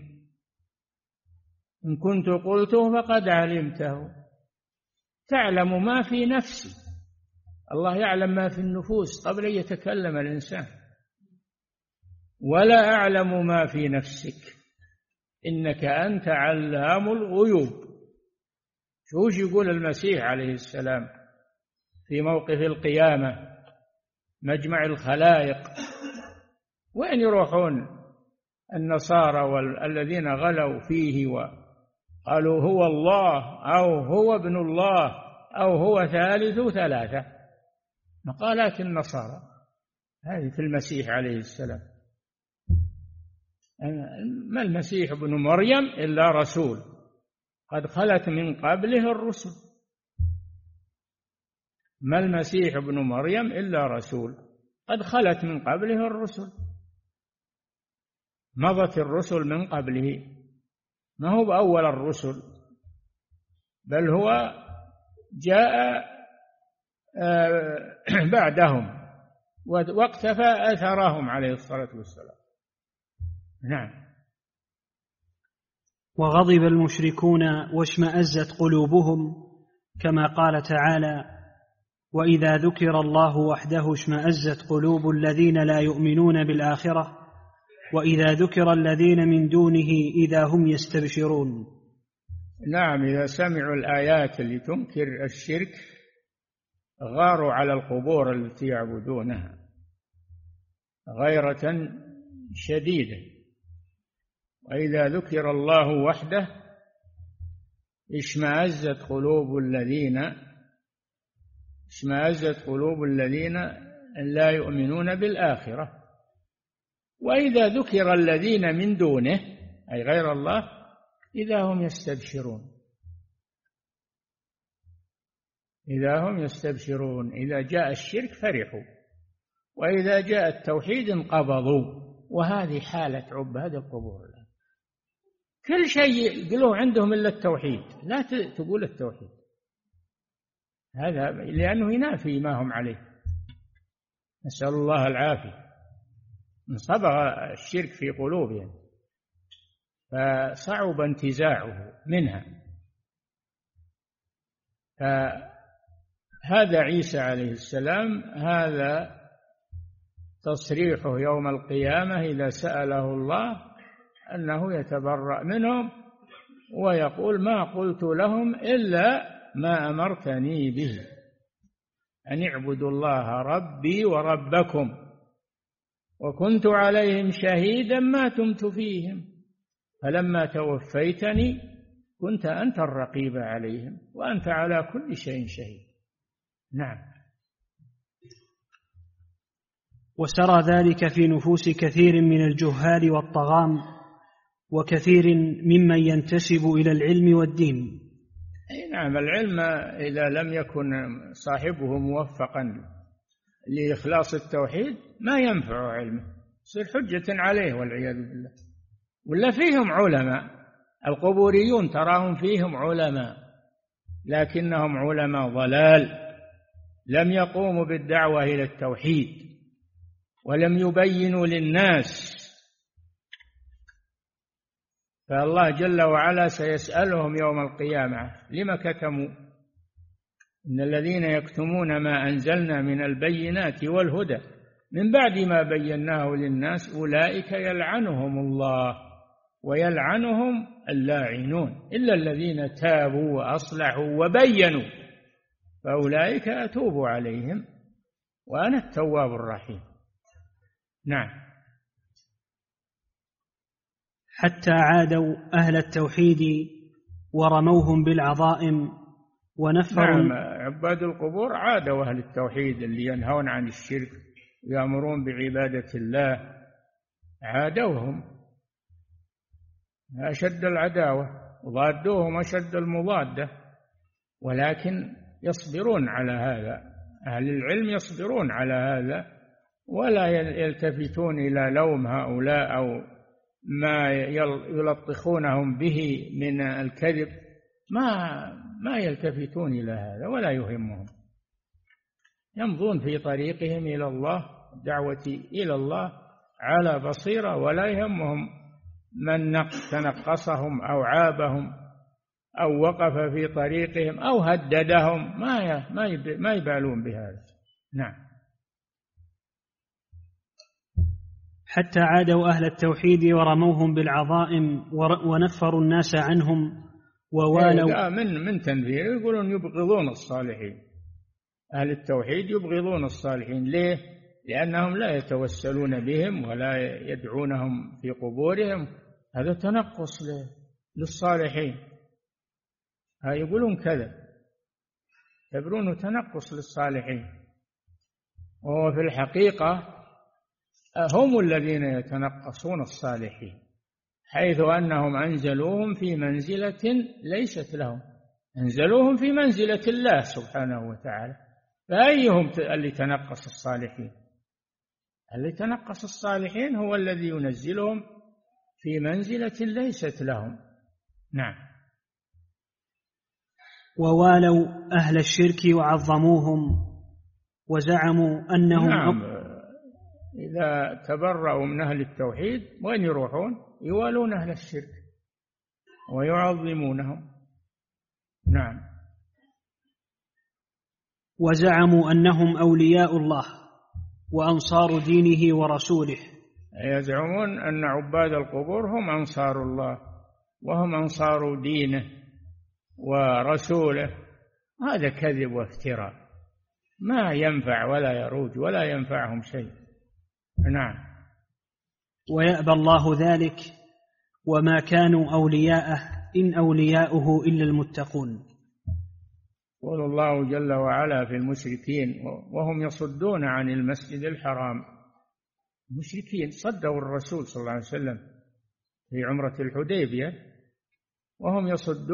إن كنت قلته فقد علمته، تعلم ما في نفسي. الله يعلم ما في النفوس قبل أن يتكلم الإنسان. ولا أعلم ما في نفسك إنك أنت علام الغيوب. شوش يقول المسيح عليه السلام في موقف القيامة، مجمع الخلائق، وين يروحون النصارى والذين غلوا فيه وقالوا هو الله أو هو ابن الله أو هو ثالث ثلاثة؟ مقالات النصارى هذه في المسيح عليه السلام. ما المسيح ابن مريم إلا رسول قد خلت من قبله الرسل. ما المسيح ابن مريم إلا رسول قد خلت من قبله الرسل. مضت الرسل من قبله، ما هو بأول الرسل، بل هو جاء بعدهم واقتفى أثرهم عليه الصلاة والسلام. نعم.
وغضب المشركون واشمأزت قلوبهم، كما قال تعالى وإذا ذكر الله وحده اشمأزت قلوب الذين لا يؤمنون بالآخرة وإذا ذكر الذين من دونه إذا هم يستبشرون.
نعم، إذا سمعوا الآيات اللي تنكر الشرك غاروا على القبور التي يعبدونها غيرة شديدة. وإذا ذكر الله وحده اشمأزت قلوب الذين لا يؤمنون بالآخرة. وإذا ذكر الذين من دونه أي غير الله إذا هم يستبشرون. إذا جاء الشرك فرحوا، وإذا جاء التوحيد انقبضوا. وهذه حالة عباد القبور. كل شيء يقولوه عندهم إلا التوحيد، لا تقول التوحيد، هذا لأنه ينافي ما هم عليه. نسأل الله العافية. انصبغ الشرك في قلوبهم فصعب انتزاعه منها. فهذا عيسى عليه السلام، هذا تصريحه يوم القيامة إذا سأله الله أنه يتبرأ منهم ويقول ما قلت لهم إلا ما أمرتني به أن اعبدوا الله ربي وربكم وكنت عليهم شهيدا ما دمت فيهم فلما توفيتني كنت أنت الرقيب عليهم وأنت على كل شيء شهيد. نعم.
وسرى ذلك في نفوس كثير من الجهال والطغام وكثير ممن ينتسب إلى العلم والدين.
نعم، العلم إذا لم يكن صاحبه موفقا لإخلاص التوحيد ما ينفع علمه، يصير حجة عليه والعياذ بالله. ولا فيهم علماء، القبوريون تراهم فيهم علماء لكنهم علماء ضلال، لم يقوموا بالدعوة إلى التوحيد ولم يبينوا للناس. فالله جل وعلا سيسألهم يوم القيامة لما كتموا إن الذين يكتمون ما أنزلنا من البينات والهدى من بعد ما بيناه للناس أولئك يلعنهم الله ويلعنهم اللاعنون إلا الذين تابوا وأصلحوا وبينوا فأولئك أتوب عليهم وأنا التواب الرحيم. نعم.
حتى عادوا أهل التوحيد ورموهم بالعظائم ونفروا.
نعم، عباد القبور عادوا أهل التوحيد اللي ينهون عن الشرك ويأمرون بعبادة الله، عادوهم أشد العداوة وضادوهم أشد المضادة، ولكن يصبرون على هذا، أهل العلم يصبرون على هذا ولا يلتفتون إلى لوم هؤلاء أو ما يلطخونهم به من الكذب، ما يلتفتون إلى هذا ولا يهمهم، يمضون في طريقهم إلى الله، الدعوة إلى الله على بصيرة، ولا يهمهم من تنقصهم أو عابهم أو وقف في طريقهم أو هددهم، ما يبالون بهذا. نعم.
حتى عادوا أهل التوحيد ورموهم بالعظائم ونفروا الناس عنهم ووالوا.
من تنفير يقولون يبغضون الصالحين، أهل التوحيد يبغضون الصالحين. ليه؟ لأنهم لا يتوسلون بهم ولا يدعونهم في قبورهم، هذا تنقص للصالحين، يقولون كذا، يعتبرونه تنقص للصالحين، وهو في الحقيقة هم الذين يتنقصون الصالحين، حيث أنهم أنزلوهم في منزلة ليست لهم، أنزلوهم في منزلة الله سبحانه وتعالى، فأيهم اللي تنقص الصالحين؟ اللي تنقص الصالحين هو الذي ينزلهم في منزلة ليست لهم. نعم.
ووالوا أهل الشرك وعظموهم وزعموا أنهم.
نعم، إذا تبرأوا من أهل التوحيد وين يروحون؟ يوالون أهل الشرك ويعظمونهم. نعم.
وزعموا أنهم أولياء الله وأنصار دينه ورسوله.
يزعمون أن عباد القبور هم أنصار الله وهم أنصار دينه ورسوله، هذا كذب وافتراء، ما ينفع ولا يروج ولا ينفعهم شيء. نعم.
ويأبى الله ذلك وما كانوا أولياءه إن أولياؤه إلا المتقون.
قال الله جل وعلا في المشركين وهم يصدون عن المسجد الحرام، المشركين صدوا الرسول صلى الله عليه وسلم في عمرة الحديبية وهم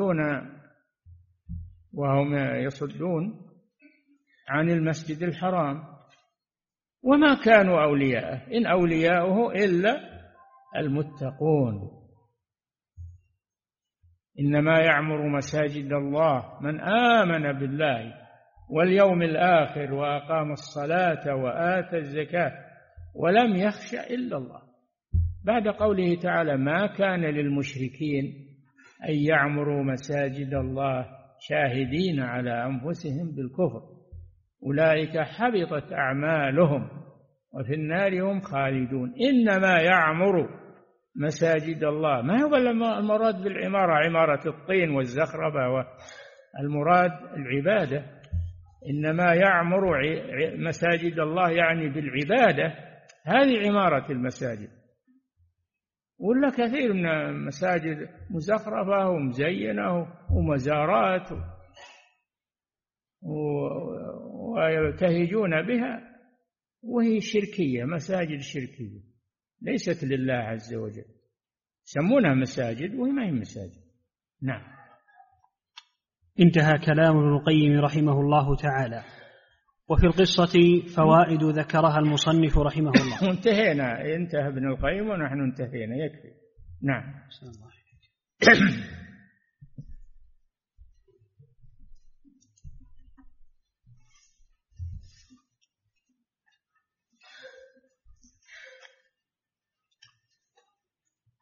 يصدون عن المسجد الحرام، وما كانوا أولياءه إن أولياؤه إلا المتقون. إنما يعمر مساجد الله من آمن بالله واليوم الآخر وأقام الصلاة وآتى الزكاة ولم يخش إلا الله، بعد قوله تعالى ما كان للمشركين أن يعمروا مساجد الله شاهدين على أنفسهم بالكفر أولئك حبطت أعمالهم وفي النار هم خالدون. إنما يعمر مساجد الله، ما هو المراد بالعمارة عمارة الطين والزخرفة، والمراد العبادة. إنما يعمر مساجد الله يعني بالعبادة، هذه عمارة المساجد. ولا كثير من المساجد مزخرفة ومزينة ومزارات ويبتهجون بها، وهي شركية، مساجد شركية ليست لله عز وجل، يسمونها مساجد وهي ما هي مساجد. نعم.
انتهى كلام ابن القيم رحمه الله تعالى. وفي القصة فوائد ذكرها المصنف رحمه الله.
انتهينا، انتهى ابن القيم ونحن انتهينا، يكفي. نعم.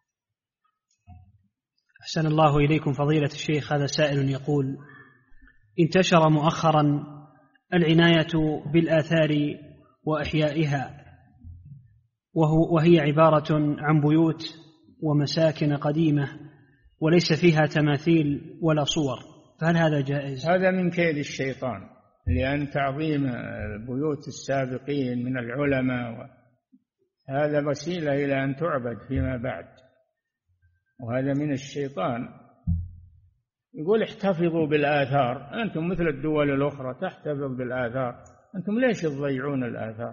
أحسن الله إليكم فضيلة الشيخ. هذا سائل يقول انتشر مؤخرا العناية بالآثار وإحيائها، وهي عبارة عن بيوت ومساكن قديمة وليس فيها تماثيل ولا صور، فهل هذا جائز؟
هذا من كيد الشيطان، لأن تعظيم بيوت السابقين من العلماء هذا وسيلة إلى أن تعبد فيما بعد، وهذا من الشيطان. يقول احتفظوا بالآثار، أنتم مثل الدول الأخرى تحتفظ بالآثار، أنتم ليش تضيعون الآثار؟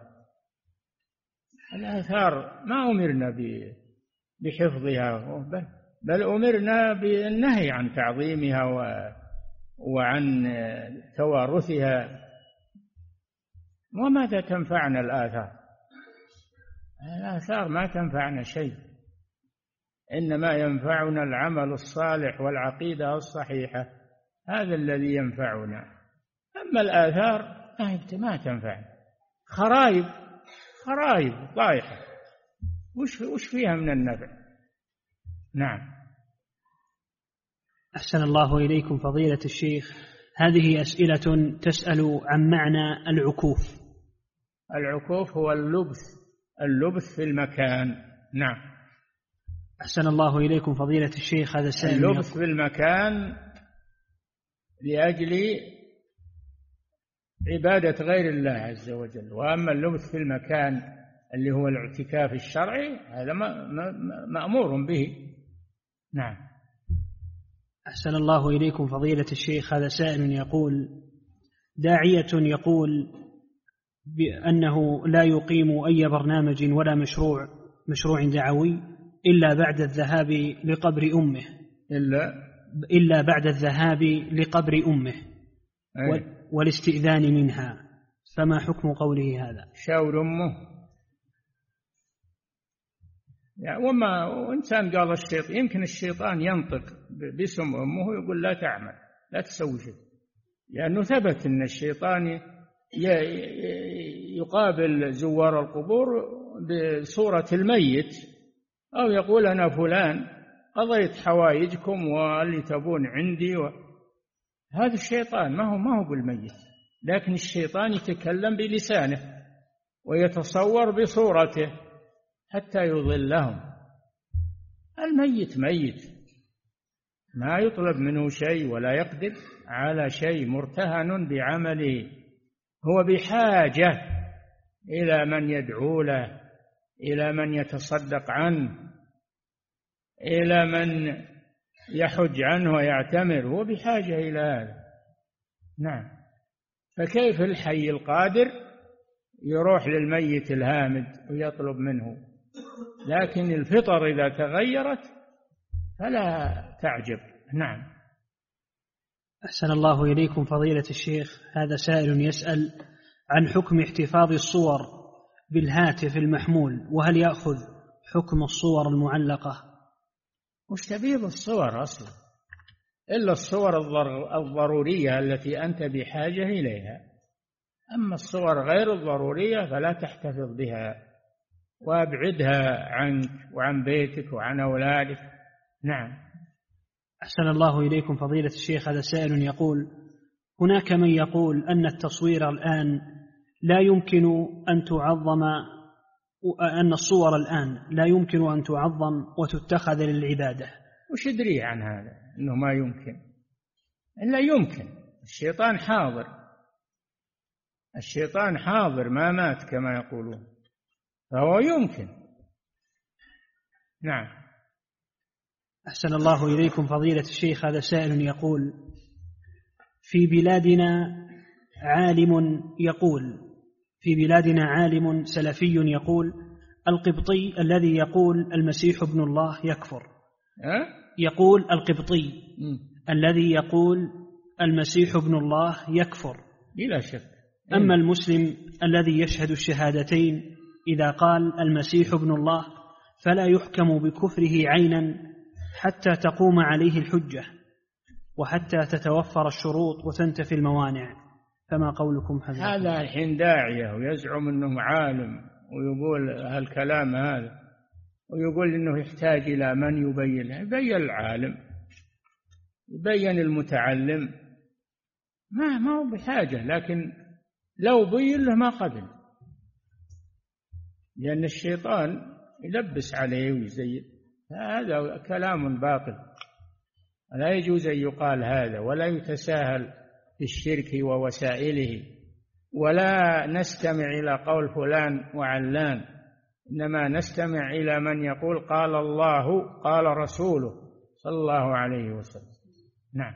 الآثار ما أمرنا بحفظها، بل أمرنا بالنهي عن تعظيمها وعن توارثها. وماذا تنفعنا الآثار؟ الآثار ما تنفعنا شيء، إنما ينفعنا العمل الصالح والعقيدة الصحيحة، هذا الذي ينفعنا. أما الآثار ما تنفعنا، خرايب طايحة، وش فيها من النفع؟ نعم.
أحسن الله إليكم فضيلة الشيخ، هذه أسئلة تسأل عن معنى العكوف.
العكوف هو اللبث في المكان. نعم.
أحسن الله إليكم فضيلة الشيخ، هذا سائل
اللبث في المكان لأجل عبادة غير الله عز وجل. وأما اللبث في المكان اللي هو الاعتكاف الشرعي هذا مأمور به. نعم.
أحسن الله إليكم فضيلة الشيخ، هذا سائل يقول: داعية يقول بأنه لا يقيم أي برنامج ولا مشروع دعوي إلا بعد الذهاب لقبر أمه، إلا بعد الذهاب لقبر أمه والاستئذان منها، فما حكم قوله هذا؟
شاور أمه يعني. وما إنسان قال الشيطان، يمكن الشيطان ينطق باسم أمه ويقول لا تعمل، لا تسوي شيء، لأنه ثبت أن الشيطان يقابل زوار القبور بصورة الميت، أو يقول أنا فلان قضيت حوائجكم واللي تبون عندي هذا الشيطان ما هو بالميت، لكن الشيطان يتكلم بلسانه ويتصور بصورته حتى يضلهم. الميت ميت، ما يطلب منه شيء ولا يقدر على شيء، مرتهن بعمله، هو بحاجة إلى من يدعو له، إلى من يتصدق عنه، إلى من يحج عنه ويعتمر، هو بحاجة إلى هذا. نعم. فكيف الحي القادر يروح للميت الهامد ويطلب منه؟ لكن الفطر إذا تغيرت فلا تعجب. نعم.
أحسن الله إليكم فضيلة الشيخ، هذا سائل يسأل عن حكم احتفاظ الصور بالهاتف المحمول، وهل يأخذ حكم الصور المعلقة؟
وش تبيض الصور أصلا إلا الصور الضرورية التي أنت بحاجة إليها، أما الصور غير الضرورية فلا تحتفظ بها وابعدها عنك وعن بيتك وعن أولادك. نعم.
أحسن الله إليكم فضيلة الشيخ، هذا سائل يقول: هناك من يقول أن التصوير الآن لا يمكن أن تعظم، أن الصور الآن لا يمكن أن تعظم وتتخذ للعبادة.
وش أدري عن هذا أنه ما يمكن؟ إلا يمكن. الشيطان حاضر، الشيطان حاضر ما مات كما يقولون، فهو يمكن. نعم.
أحسن الله إليكم فضيلة الشيخ، هذا سائل يقول: في بلادنا عالم سلفي يقول القبطي الذي يقول المسيح ابن الله يكفر. يقول القبطي الذي يقول المسيح ابن الله يكفر
بلا شك.
أما المسلم الذي يشهد الشهادتين إذا قال المسيح ابن الله فلا يحكم بكفره عينا حتى تقوم عليه الحجة وحتى تتوفر الشروط وتنتفي الموانع، فما قولكم حضرتك؟
هذا الحين داعية ويزعم أنه عالم ويقول هالكلام هذا، ويقول أنه يحتاج إلى من يبين له. يبين العالم، يبين المتعلم، ما هو بحاجة، لكن لو بين له ما قبل، لأن الشيطان يلبس عليه ويزين. هذا كلام باطل، لا يجوز أن يقال هذا، ولا يتساهل في الشرك ووسائله، ولا نستمع إلى قول فلان وعلان، إنما نستمع إلى من يقول قال الله قال رسوله صلى الله عليه وسلم. نعم.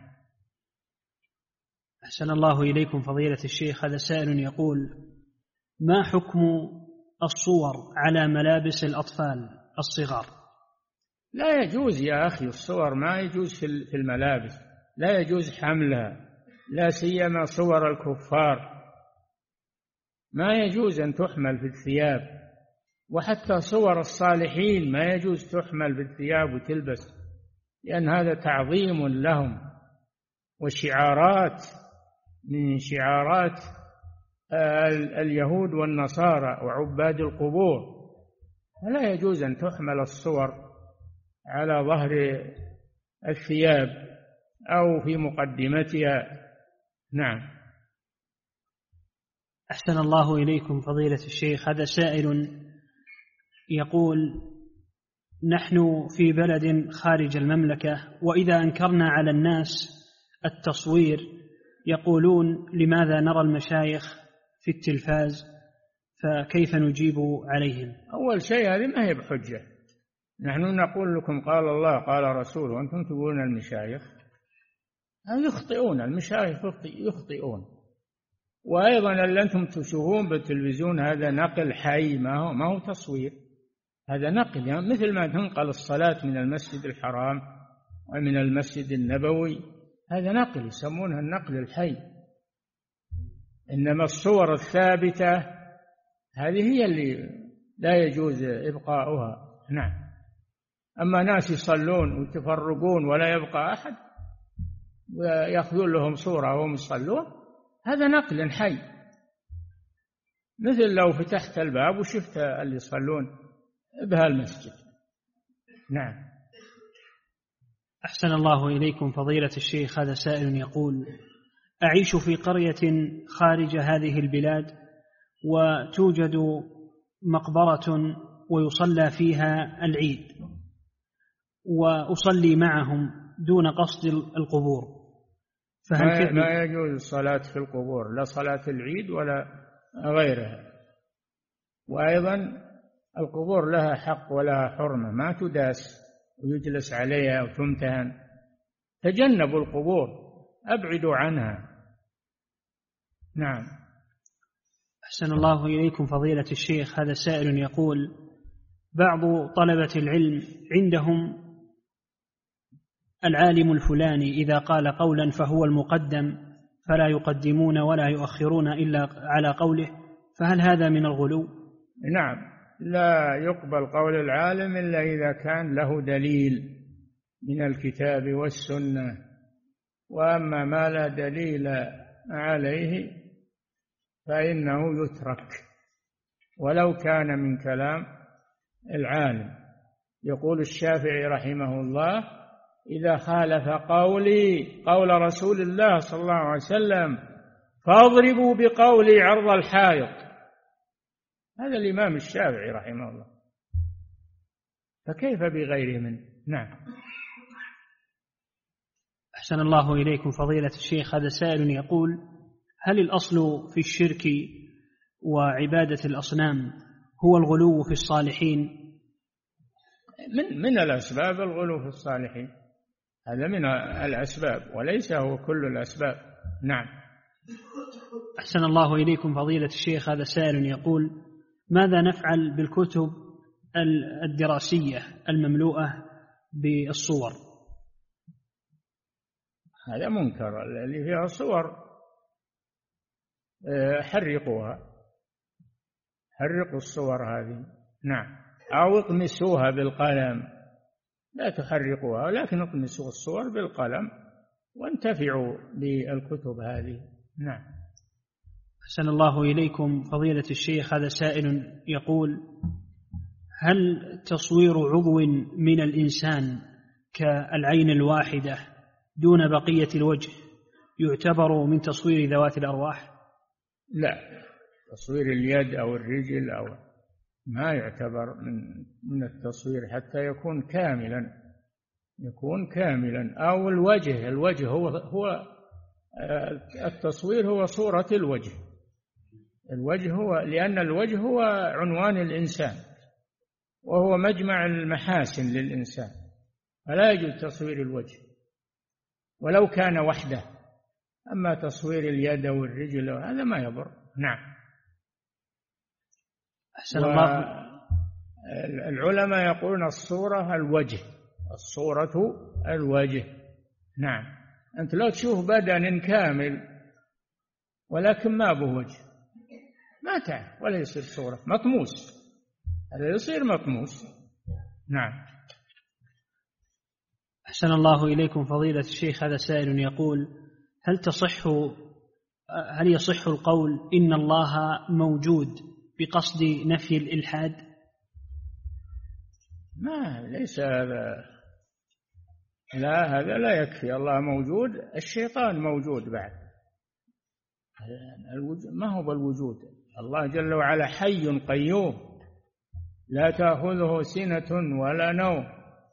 أحسن الله إليكم فضيلة الشيخ. هذا سائل يقول: ما حكم الصور على ملابس الأطفال الصغار؟
لا يجوز يا أخي، الصور ما يجوز في الملابس، لا يجوز حملها، لا سيما صور الكفار، ما يجوز أن تحمل في الثياب، وحتى صور الصالحين ما يجوز تحمل في الثياب وتلبس، لأن هذا تعظيم لهم وشعارات من شعارات اليهود والنصارى وعباد القبور، فلا يجوز أن تحمل الصور على ظهر الثياب أو في مقدمتها. نعم.
أحسن الله إليكم فضيلة الشيخ. هذا سائل يقول: نحن في بلد خارج المملكة، وإذا أنكرنا على الناس التصوير يقولون لماذا نرى المشايخ في التلفاز، فكيف نجيب عليهم؟
أول شيء هذه ما هي بحجة، نحن نقول لكم قال الله قال رسوله وأنتم تقولون المشايخ، يخطئون، المشايخ يخطئون. وأيضا اللي أنتم تشوفون بالتلفزيون هذا نقل حي، ما هو تصوير، هذا نقل، يعني مثل ما تنقل الصلاة من المسجد الحرام ومن المسجد النبوي، هذا نقل يسمونها النقل الحي. إنما الصور الثابتة هذه هي اللي لا يجوز إبقاؤها. نعم. أما ناس يصلون ويتفرقون ولا يبقى أحد ويأخذون لهم صورة وهم يصلون، هذا نقل حي، مثل لو فتحت الباب وشفت اللي يصلون بهالمسجد. نعم.
أحسن الله إليكم فضيلة الشيخ. هذا سائل يقول: أعيش في قرية خارج هذه البلاد، وتوجد مقبرة ويصلى فيها العيد، وأصلي معهم دون قصد القبور، فهل
ما يجوز الصلاة في القبور، لا صلاة العيد ولا غيرها. وأيضا القبور لها حق ولها حرمة، ما تداس ويجلس عليها وتمتهن. تجنبوا القبور، أبعدوا عنها. نعم.
أحسن الله إليكم فضيلة الشيخ. هذا سائل يقول: بعض طلبة العلم عندهم العالم الفلاني إذا قال قولا فهو المقدم، فلا يقدمون ولا يؤخرون إلا على قوله، فهل هذا من الغلو؟
نعم، لا يقبل قول العالم إلا إذا كان له دليل من الكتاب والسنة، وأما ما لا دليل عليه فإنه يترك ولو كان من كلام العالم. يقول الشافعي رحمه الله: إذا خالف قولي قول رسول الله صلى الله عليه وسلم فاضربوا بقولي عرض الحائط. هذا الإمام الشافعي رحمه الله، فكيف بغيره منه؟ نعم.
أحسن الله إليكم فضيلة الشيخ. هذا سائل يقول: هل الأصل في الشرك وعبادة الأصنام هو الغلو في الصالحين؟
من الأسباب الغلو في الصالحين، هذا من الأسباب وليس هو كل الأسباب. نعم.
أحسن الله إليكم فضيلة الشيخ. هذا سائل يقول: ماذا نفعل بالكتب الدراسية المملوءة بالصور؟
هذا منكر، اللي فيها صور حرقوها، حرقوا الصور هذه. نعم. أو اطمسوها بالقلم، لا تحرقوها ولكن اطمسوا الصور بالقلم وانتفعوا بالكتب هذه. نعم.
أحسن الله إليكم فضيلة الشيخ. هذا سائل يقول: هل تصوير عضو من الإنسان كالعين الواحدة دون بقية الوجه يعتبر من تصوير ذوات الأرواح؟
لا، تصوير اليد أو الرجل أو ما يعتبر من التصوير حتى يكون كاملا أو الوجه هو التصوير هو صورة الوجه هو، لأن الوجه هو عنوان الإنسان وهو مجمع المحاسن للإنسان، فلا يجوز تصوير الوجه ولو كان وحده. أما تصوير اليد والرجل هذا ما يضر. نعم.
أحسن الله.
العلماء يقولون الصورة الوجه. نعم. أنت لو تشوف بدن كامل ولكن ما به وجه ما تعرف، ولا يصير صورة، مطموس، هذا يصير مطموس. نعم.
أحسن الله إليكم فضيلة الشيخ، هذا سائل يقول: هل يصح القول إن الله موجود بقصد نفي الإلحاد؟
ليس هذا، لا، هذا لا يكفي. الله موجود، الشيطان موجود بعد. ما هو بالوجود. الله جل وعلا حي قيوم لا تأخذه سنة ولا نوم.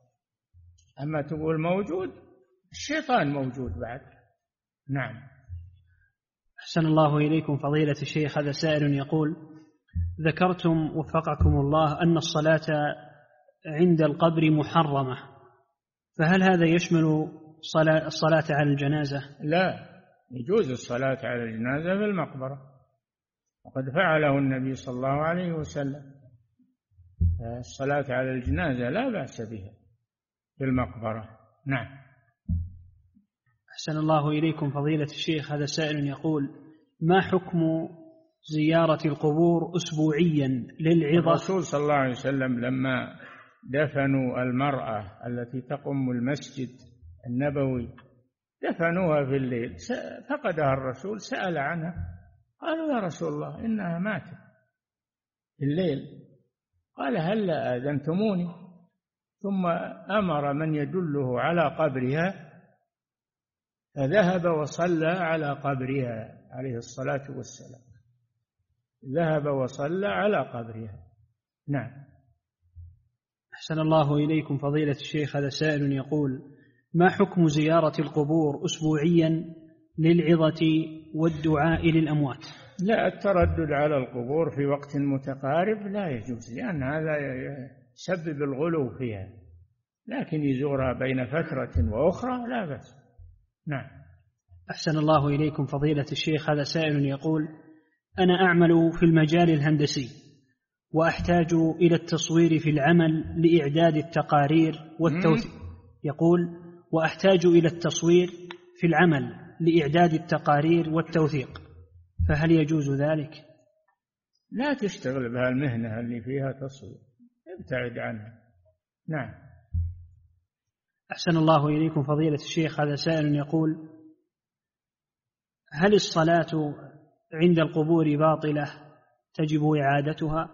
أما تقول موجود، الشيطان موجود بعد. نعم.
أحسن الله إليكم فضيلة الشيخ، هذا سائل يقول: ذكرتم وفقكم الله أن الصلاة عند القبر محرمة، فهل هذا يشمل الصلاة على الجنازة؟
لا، يجوز الصلاة على الجنازة في المقبرة، وقد فعله النبي صلى الله عليه وسلم. الصلاة على الجنازة لا بأس بها في المقبرة. نعم.
أحسن الله إليكم فضيلة الشيخ، هذا سائل يقول: ما حكم زيارة القبور أسبوعيا للعظة؟
الرسول صلى الله عليه وسلم لما دفنوا المرأة التي تقم المسجد النبوي دفنوها في الليل، فقدها الرسول، سأل عنها، قالوا: يا رسول الله إنها ماتت في الليل. قال: هل آذنتموني؟ ثم أمر من يدله على قبرها فذهب وصلى على قبرها عليه الصلاة والسلام. ذهب وصلى على قبرها. نعم.
أحسن الله إليكم فضيلة الشيخ، هذا سائل يقول: ما حكم زيارة القبور أسبوعيا للعظة والدعاء للأموات؟
لا، التردد على القبور في وقت متقارب لا يجوز، لأن هذا يسبب الغلو فيها، لكن يزورها بين فترة وأخرى لا بأس. نعم.
أحسن الله إليكم فضيلة الشيخ، هذا سائل يقول: أنا أعمل في المجال الهندسي وأحتاج إلى التصوير في العمل لإعداد التقارير والتوثيق. يقول: وأحتاج إلى التصوير في العمل لإعداد التقارير والتوثيق، فهل يجوز ذلك؟
لا تشتغل بهالمهنة اللي فيها تصوير، ابتعد عنها. نعم.
أحسن الله إليكم فضيلة الشيخ، هذا سائل يقول: هل الصلاة عند القبور باطلة تجب إعادتها؟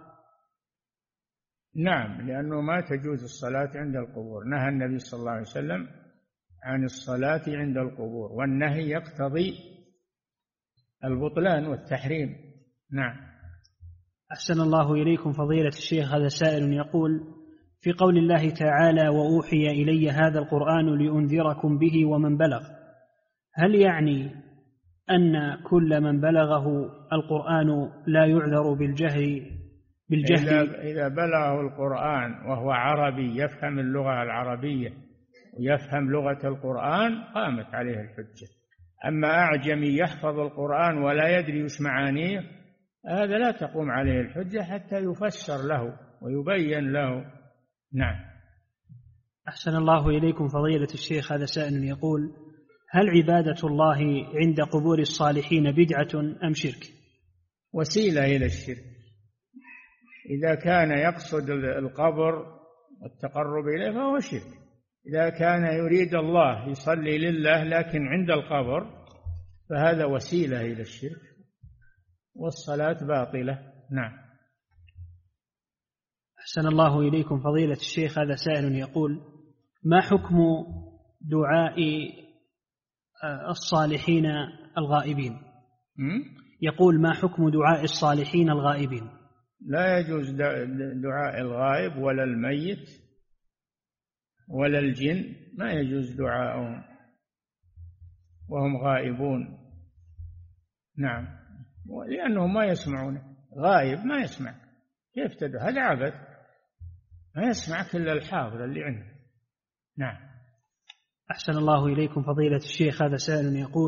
نعم، لأنه ما تجوز الصلاة عند القبور. نهى النبي صلى الله عليه وسلم عن الصلاة عند القبور، والنهي يقتضي البطلان والتحريم. نعم.
أحسن الله إليكم فضيلة الشيخ، هذا سائل يقول: في قول الله تعالى: وأوحي إلي هذا القرآن لأنذركم به ومن بلغ، هل يعني أن كل من بلغه القرآن لا يعذر بالجهل؟
إذا بلغه القرآن وهو عربي يفهم اللغة العربية ويفهم لغة القرآن قامت عليه الحجة. أما أعجمي يحفظ القرآن ولا يدري وش معانيه، هذا لا تقوم عليه الحجة حتى يفسر له ويبين له. نعم.
أحسن الله إليكم فضيلة الشيخ، هذا سائل يقول: هل عبادة الله عند قبور الصالحين بدعة أم شرك؟
وسيلة إلى الشرك. إذا كان يقصد القبر والتقرب إليه فهو شرك. إذا كان يريد الله يصلي لله لكن عند القبر فهذا وسيلة إلى الشرك، والصلاة باطلة. نعم.
أحسن الله إليكم فضيلة الشيخ، هذا سائل يقول: ما حكم دعاء الصالحين الغائبين. يقول: ما حكم دعاء الصالحين الغائبين؟
لا يجوز دعاء الغائب ولا الميت ولا الجن، ما يجوز دعاءهم وهم غائبون. نعم، لأنهم ما يسمعون. غائب ما يسمع، كيف تدعو؟ هذا عبث، ما يسمعك إلا الحاضر اللي عنده. نعم.
أحسن الله إليكم فضيلة الشيخ. هذا سائل يقول: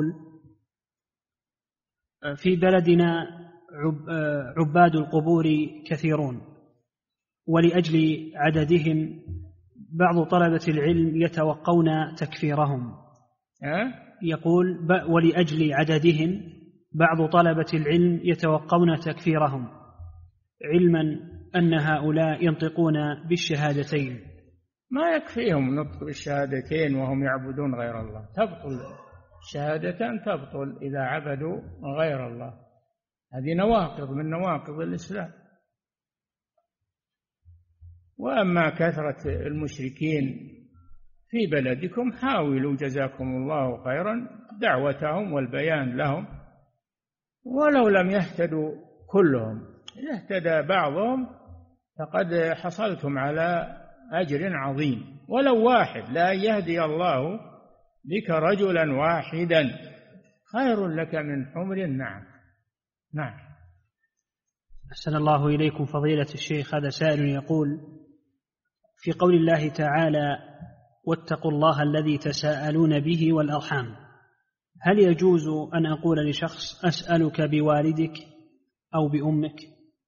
في بلدنا عباد القبور كثيرون، ولأجل عددهم بعض طلبة العلم يتوقون تكفيرهم. يقول: ولأجل عددهم بعض طلبة العلم يتوقون تكفيرهم، علما أن هؤلاء ينطقون بالشهادتين.
ما يكفيهم نطق بالشهادتين وهم يعبدون غير الله، تبطل شهادتان، تبطل إذا عبدوا غير الله. هذه نواقض من نواقض الإسلام. وأما كثرة المشركين في بلدكم حاولوا جزاكم الله خيرا دعوتهم والبيان لهم، ولو لم يهتدوا كلهم، إذا اهتدى بعضهم فقد حصلتم على أجر عظيم، ولو واحد. لا يهدي الله بك رجلا واحدا خير لك من حمر النعم. نعم.
أحسن الله إليكم فضيلة الشيخ. هذا سائل يقول: في قول الله تعالى: واتقوا الله الذي تساءلون به والأرحام، هل يجوز أن أقول لشخص: أسألك بوالدك أو بأمك؟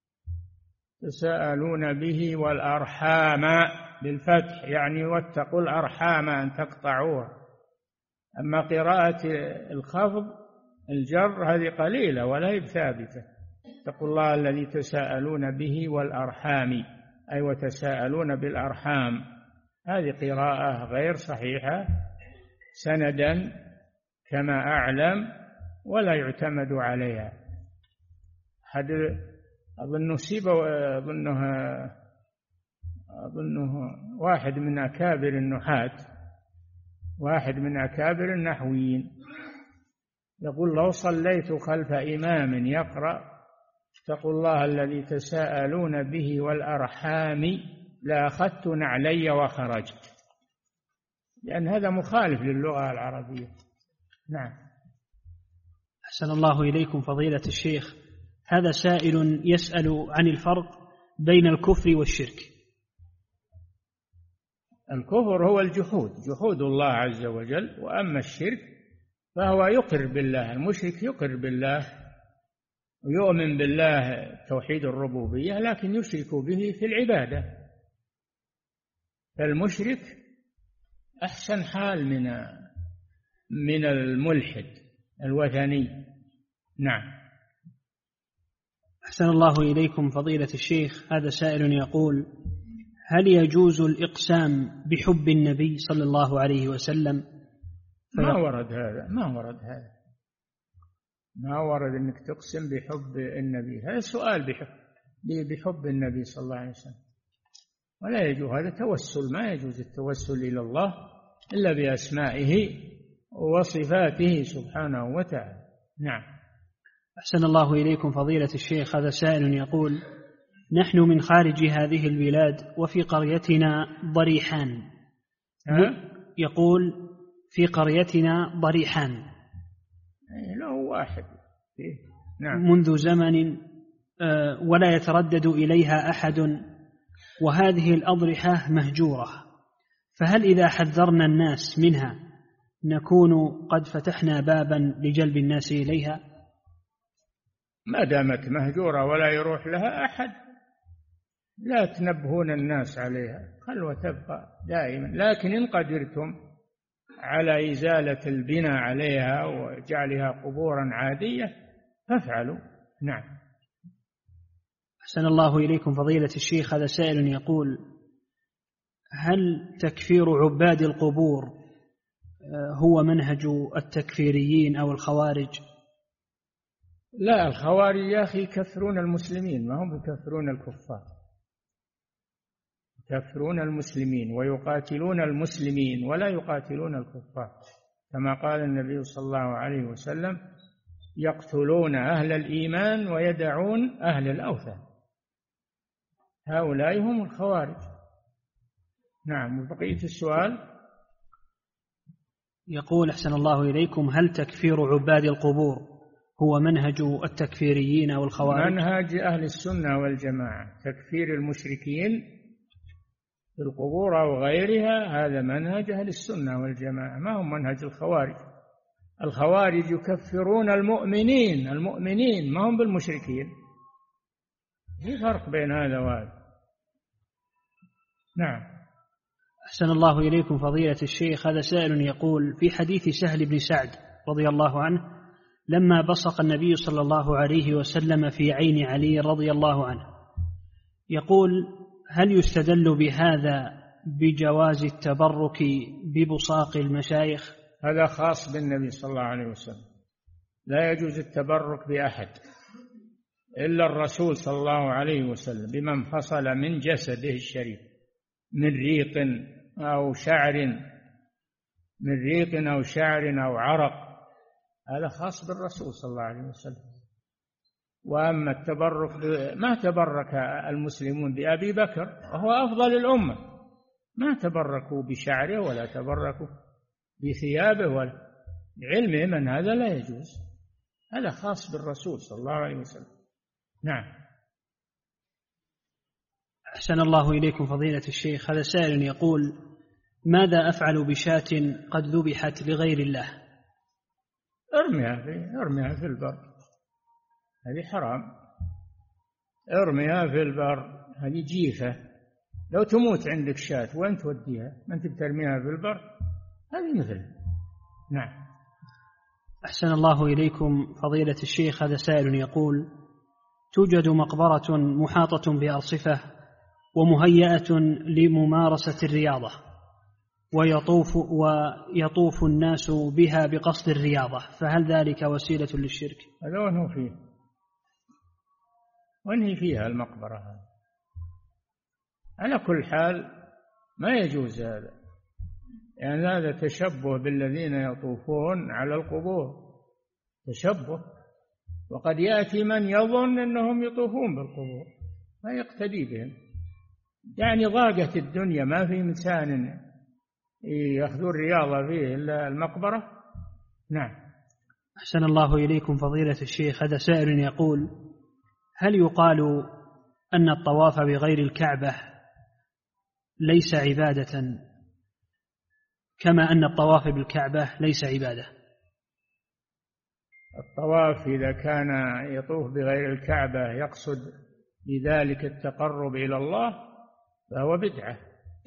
تساءلون به والأرحام بالفتح، يعني واتقوا الأرحام أن تقطعوها. أما قراءة الخفض الجر هذه قليلة ولا هي ثابتة. اتقوا الله الذي تساءلون به والأرحام، أي وتساءلون بالأرحام. هذه قراءة غير صحيحة سندا كما أعلم، ولا يعتمد عليها. أظنه واحد من أكابر النحاة، واحد من أكابر النحويين، يقول: لو صليت خلف إمام يقرأ اتقوا الله الذي تساءلون به والأرحام لأخذت نعلي وخرجت، لأن هذا مخالف للغة العربية. نعم.
أحسن الله إليكم فضيلة الشيخ. هذا سائل يسأل عن الفرق بين الكفر والشرك.
الكفر هو الجحود، جحود الله عز وجل، وأما الشرك فهو يقر بالله. المشرك يقر بالله ويؤمن بالله توحيد الربوبية، لكن يشرك به في العبادة. فالمشرك أحسن حال من الملحد الوثني. نعم.
أحسن الله إليكم فضيلة الشيخ. هذا سائل يقول: هل يجوز الإقسام بحب النبي صلى الله عليه وسلم؟
ما ورد هذا، ما ورد أنك تقسم بحب النبي. هذا سؤال بحب النبي صلى الله عليه وسلم، ولا يجوز. هذا توسل، ما يجوز التوسل إلى الله إلا بأسمائه وصفاته سبحانه وتعالى. نعم.
أحسن الله إليكم فضيلة الشيخ. هذا سائل يقول: نحن من خارج هذه البلاد وفي قريتنا ضريحان. يقول: في قريتنا ضريحان
له واحد. نعم.
منذ زمن ولا يتردد إليها أحد، وهذه الأضرحة مهجورة، فهل إذا حذرنا الناس منها نكون قد فتحنا بابا لجلب الناس إليها؟
ما دامت مهجورة ولا يروح لها أحد لا تنبهون الناس عليها، خلوة تبقى دائما. لكن إن قدرتم على إزالة البناء عليها وجعلها قبورا عادية فافعلوا. نعم.
أحسن الله إليكم فضيلة الشيخ. هذا سائل يقول: هل تكفير عباد القبور هو منهج التكفيريين أو الخوارج؟
لا، الخوارج يا أخي يكفرون المسلمين، ما هم يكفرون الكفار. يكفرون المسلمين ويقاتلون المسلمين ولا يقاتلون الكفار. كما قال النبي صلى الله عليه وسلم: يقتلون أهل الإيمان ويدعون أهل الأوثان. هؤلاء هم الخوارج. نعم. وبقية السؤال
يقول: أحسن الله إليكم، هل تكفير عباد القبور هو منهج التكفيريين والخوارج؟
منهج أهل السنة والجماعة. تكفير المشركين في القبور أو غيرها هذا منهج أهل السنة والجماعة، ما هو منهج الخوارج. الخوارج يكفرون المؤمنين ما هم بالمشركين. في فرق بين هذا وهذا. نعم.
أحسن الله إليكم فضيلة الشيخ، هذا سائل يقول: في حديث سهل بن سعد رضي الله عنه لما بصق النبي صلى الله عليه وسلم في عين علي رضي الله عنه، يقول: هل يستدل بهذا بجواز التبرك ببصاق المشايخ؟
هذا خاص بالنبي صلى الله عليه وسلم، لا يجوز التبرك بأحد إلا الرسول صلى الله عليه وسلم بما انفصل من جسده الشريف من ريق أو شعر أو عرق، هذا خاص بالرسول صلى الله عليه وسلم. وأما التبرك ما تبرك المسلمون بأبي بكر وهو أفضل الأمة، ما تبركوا بشعره ولا تبركوا بثيابه ولا علمهم أن هذا لا يجوز، هذا خاص بالرسول صلى الله عليه وسلم. نعم.
أحسن الله إليكم فضيلة الشيخ، هذا سائل يقول: ماذا أفعل بشاة قد ذبحت لغير الله؟
ارميها في البر، هذه حرام. ارميها في البر، هذه جيفة. لو تموت عندك شاة وين توديها؟ ما أنت بترميها في البر، هذه مثلها. نعم.
أحسن الله إليكم فضيلة الشيخ، هذا سائل يقول: توجد مقبرة محاطة بأرصفة ومهيئة لممارسة الرياضة، ويطوف الناس بها بقصد الرياضة، فهل ذلك وسيلة للشرك؟
هذا وانهي فيها المقبرة هذا. على كل حال ما يجوز هذا، يعني هذا تشبه بالذين يطوفون على القبور، تشبه. وقد يأتي من يظن أنهم يطوفون بالقبور ما يقتدي بهم، يعني ضاقت الدنيا ما في إنسان يأخذوا الرياضة فيه إلا المقبرة. نعم.
أحسن الله إليكم فضيلة الشيخ، هذا سائل يقول: هل يقال أن الطواف بغير الكعبة ليس عبادة كما أن الطواف بالكعبة ليس عبادة؟
الطواف إذا كان يطوف بغير الكعبة يقصد بذلك التقرب إلى الله فهو بدعة،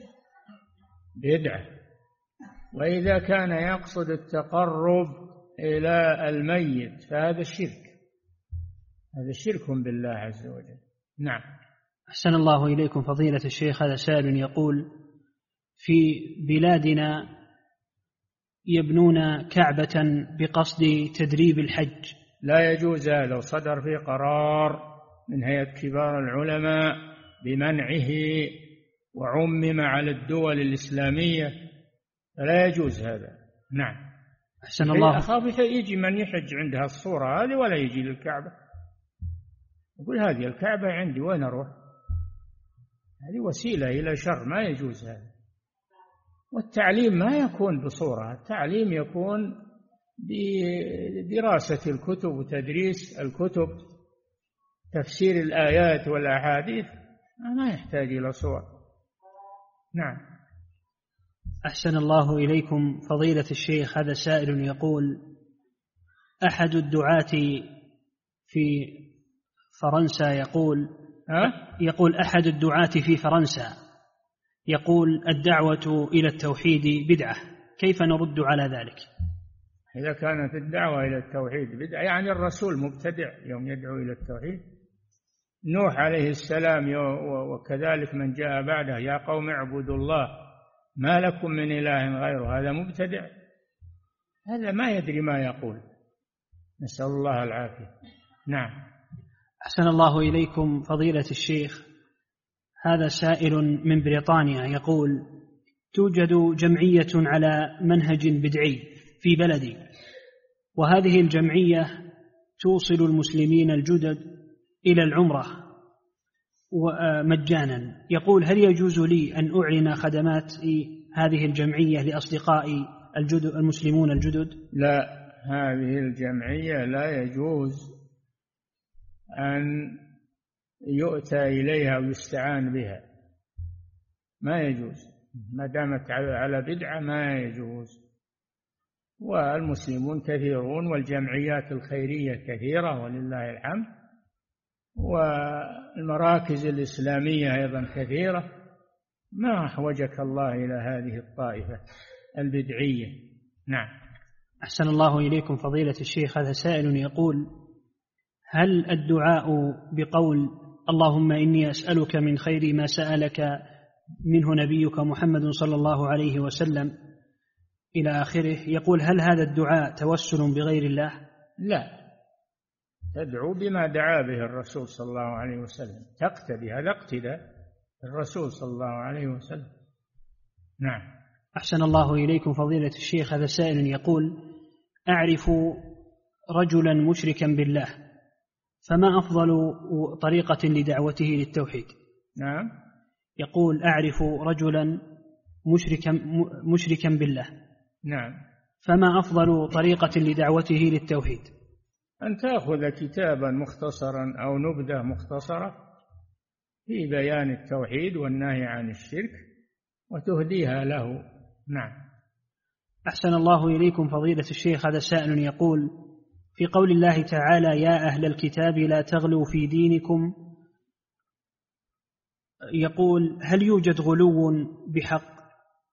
وإذا كان يقصد التقرب إلى الميت فهذا الشرك، هذا شرك بالله عز وجل. نعم.
أحسن الله إليكم فضيلة الشيخ، هذا سائل يقول: في بلادنا يبنون كعبة بقصد تدريب الحج،
لا يجوز هذا، وصدر فيه قرار من هيئة كبار العلماء بمنعه وعمم على الدول الإسلامية، فلا يجوز هذا. نعم.
أحسن الله.
أخاف يجي من يحج عندها الصورة هذه ولا يجي للكعبة، يقول هذه الكعبة عندي وين أروح؟ هذه وسيلة إلى شر، ما يجوز هذا. والتعليم ما يكون بصورة، التعليم يكون بدراسة الكتب وتدريس الكتب، تفسير الآيات والأحاديث، ما يحتاج إلى صور. نعم.
أحسن الله إليكم فضيلة الشيخ، هذا سائل يقول: أحد الدعاة في فرنسا يقول أحد الدعاة في فرنسا يقول الدعوة إلى التوحيد بدعة، كيف نرد على ذلك؟
إذا كانت الدعوة إلى التوحيد بدعة يعني الرسول مبتدع يوم يدعو إلى التوحيد. نوح عليه السلام وكذلك من جاء بعده: يا قوم اعبدوا الله ما لكم من إله غيره، هذا مبتدع، هذا ما يدري ما يقول، نسأل الله العافية. نعم.
أحسن الله إليكم فضيلة الشيخ، هذا سائل من بريطانيا يقول: توجد جمعية على منهج بدعي في بلدي، وهذه الجمعية توصل المسلمين الجدد إلى العمرة مجانا. يقول: هل يجوز لي أن أعلن خدمات هذه الجمعية لأصدقائي المسلمون الجدد؟
لا، هذه الجمعية لا يجوز أن يؤتى إليها ويستعان بها، ما يجوز، ما دامت على بدعة ما يجوز. والمسلمون كثيرون والجمعيات الخيرية كثيرة ولله الحمد، والمراكز الإسلامية أيضا كثيرة، ما أحوجك الله إلى هذه الطائفة البدعية. نعم.
أحسن الله إليكم فضيلة الشيخ، هذا سائل يقول: هل الدعاء بقول اللهم إني أسألك من خير ما سألك منه نبيك محمد صلى الله عليه وسلم إلى آخره، يقول: هل هذا الدعاء توسل بغير الله؟
لا، تدعو بما دعا به الرسول صلى الله عليه وسلم، تقتدي، هذا اقتداء الرسول صلى الله عليه وسلم. نعم.
أحسن الله إليكم فضيلة الشيخ، هذا سائل يقول: أعرف رجلا مشركا بالله، فما أفضل طريقة لدعوته للتوحيد؟
نعم.
يقول: أعرف رجلا مشركا بالله.
نعم.
فما أفضل طريقة لدعوته للتوحيد؟
أن تأخذ كتابا مختصرا أو نبذة مختصرة في بيان التوحيد والنهي عن الشرك وتهديها له. نعم.
أحسن الله إليكم فضيلة الشيخ، هذا سائل يقول: في قول الله تعالى يا أهل الكتاب لا تغلوا في دينكم، يقول: هل يوجد غلو بحق؟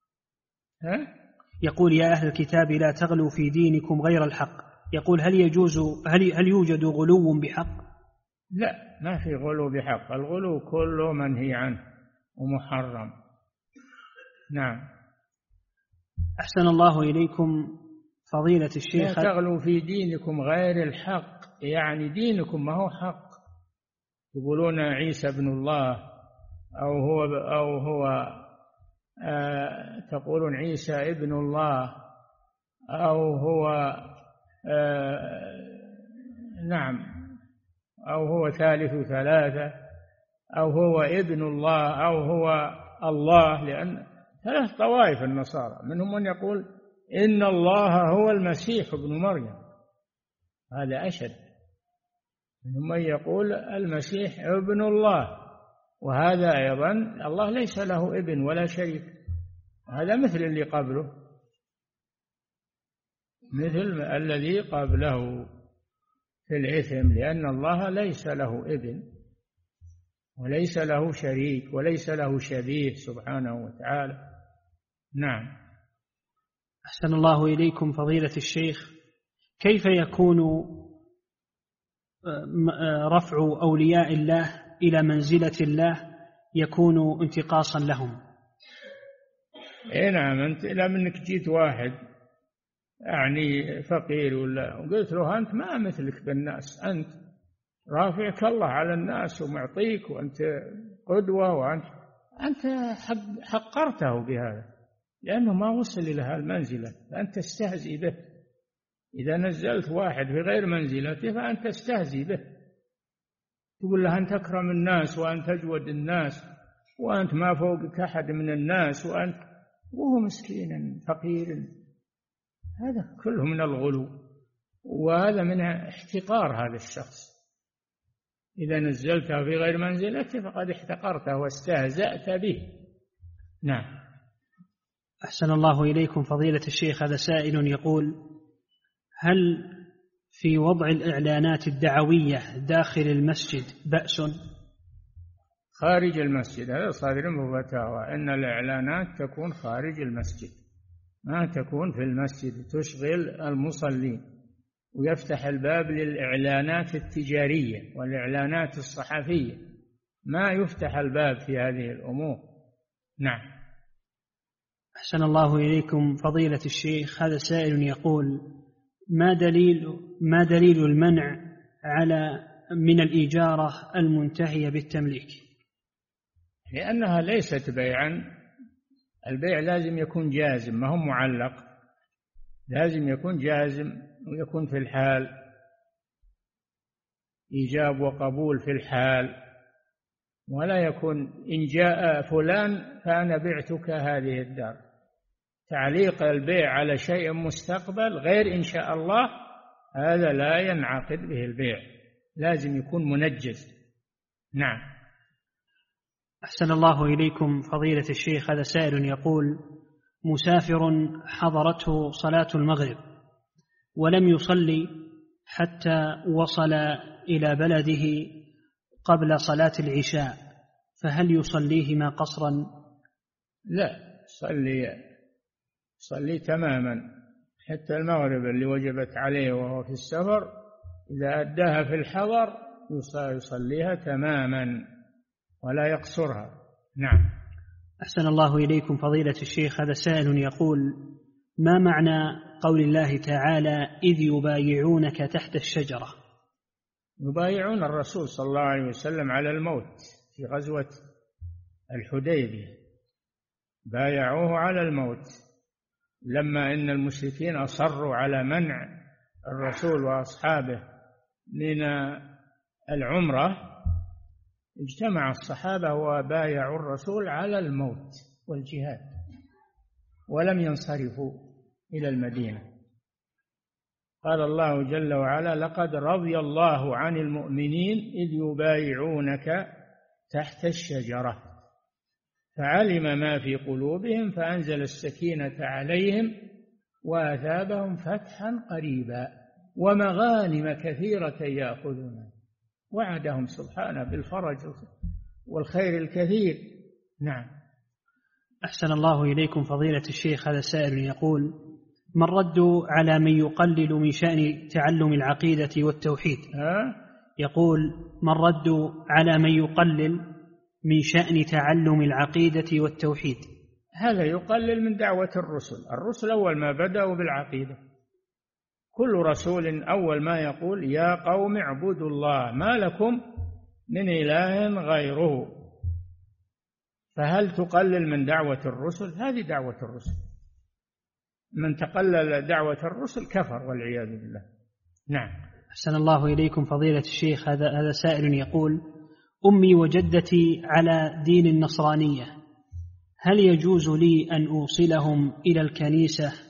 يقول: يا أهل الكتاب لا تغلوا في دينكم غير الحق، يقول: هل يوجد غلو بحق؟
لا، ما في غلو بحق، الغلو كله منهي عنه ومحرم. نعم.
أحسن الله إليكم فضيلة الشيخ،
لا تغلوا في دينكم غير الحق، يعني دينكم ما هو حق. يقولون عيسى ابن الله أو هو تقولون عيسى ابن الله أو هو نعم، أو هو ثالث ثلاثة، أو هو ابن الله، أو هو الله، لأن ثلاث طوائف النصارى، منهم من يقول إن الله هو المسيح ابن مريم، هذا أشد. منهم من يقول المسيح ابن الله، وهذا أيضا الله ليس له ابن ولا شريك، هذا مثل اللي قبله، مثل الذي قبله في الإثم، لأن الله ليس له ابن وليس له شريك وليس له شبيه سبحانه وتعالى. نعم.
أحسن الله إليكم فضيلة الشيخ، كيف يكون رفع أولياء الله إلى منزلة الله يكون انتقاصا لهم؟
نعم، أنت لما أنك جيت واحد يعني فقير وقلت له أنت ما مثلك بالناس، أنت رافعك الله على الناس ومعطيك وأنت قدوة، وأنت حقرته بهذا لأنه ما وصل إلى هالمنزلة، فأنت تستهزئ به. إذا نزلت واحد في غير منزلته فأنت تستهزئ به، تقول له أنت أكرم الناس وأنت أجود الناس وأنت ما فوقك أحد من الناس، وهو مسكين فقير. هذا كله من الغلو، وهذا من احتقار هذا الشخص. إذا نزلته في غير منزلته فقد احتقرته واستهزأت به. نعم.
أحسن الله إليكم فضيلة الشيخ، هذا سائل يقول: هل في وضع الإعلانات الدعوية داخل المسجد بأس؟
خارج المسجد هذا صادر بفتاوى أن الإعلانات تكون خارج المسجد، ما تكون في المسجد، تشغل المصلين، ويفتح الباب للإعلانات التجارية والإعلانات الصحفية، ما يفتح الباب في هذه الأمور. نعم.
أحسن الله إليكم فضيلة الشيخ، هذا سائل يقول: ما دليل المنع من الإجارة المنتهية بالتمليك؟
لأنها ليست بيعا، البيع لازم يكون جازم، ما هو معلق، لازم يكون جازم ويكون في الحال، إيجاب وقبول في الحال، ولا يكون إن جاء فلان فأنا بعتك هذه الدار. تعليق البيع على شيء مستقبل غير إن شاء الله هذا لا ينعقد به البيع، لازم يكون منجز. نعم.
أحسن الله إليكم فضيلة الشيخ، هذا سائل يقول: مسافر حضرته صلاة المغرب ولم يصلي حتى وصل إلى بلده قبل صلاة العشاء، فهل يصليهما قصرا؟
لا، صلي تماما، حتى المغرب اللي وجبت عليه وهو في السفر إذا أداها في الحضر يصليها تماما ولا يقصرها. نعم.
أحسن الله إليكم فضيلة الشيخ، هذا سائل يقول: ما معنى قول الله تعالى: إذ يبايعونك تحت الشجرة؟
يبايعون الرسول صلى الله عليه وسلم على الموت في غزوة الحديبية، بايعوه على الموت لما إن المشركين أصروا على منع الرسول وأصحابه من العمرة، اجتمع الصحابة وبايعوا الرسول على الموت والجهاد ولم ينصرفوا إلى المدينة. قال الله جل وعلا: لقد رضي الله عن المؤمنين إذ يبايعونك تحت الشجرة فعلم ما في قلوبهم فأنزل السكينة عليهم وأثابهم فتحا قريبا ومغانم كثيرة يأخذونها، وعدهم سبحانه بالفرج والخير الكثير. نعم.
أحسن الله إليكم فضيلة الشيخ، هذا سائل يقول: ما الرد على من يقلل من شأن تعلم العقيدة والتوحيد؟ يقول: ما الرد على من يقلل من شأن تعلم العقيدة والتوحيد؟
هذا يقلل من دعوة الرسل أول ما بدأوا بالعقيدة، كل رسول أول ما يقول: يا قوم اعبدوا الله ما لكم من إله غيره. فهل تقلل من دعوة الرسل؟ هذه دعوة الرسل، من تقلل دعوة الرسل كفر والعياذ بالله. نعم.
أحسن الله إليكم فضيلة الشيخ، هذا سائل يقول: أمي وجدتي على دين النصرانية، هل يجوز لي أن أوصلهم إلى الكنيسة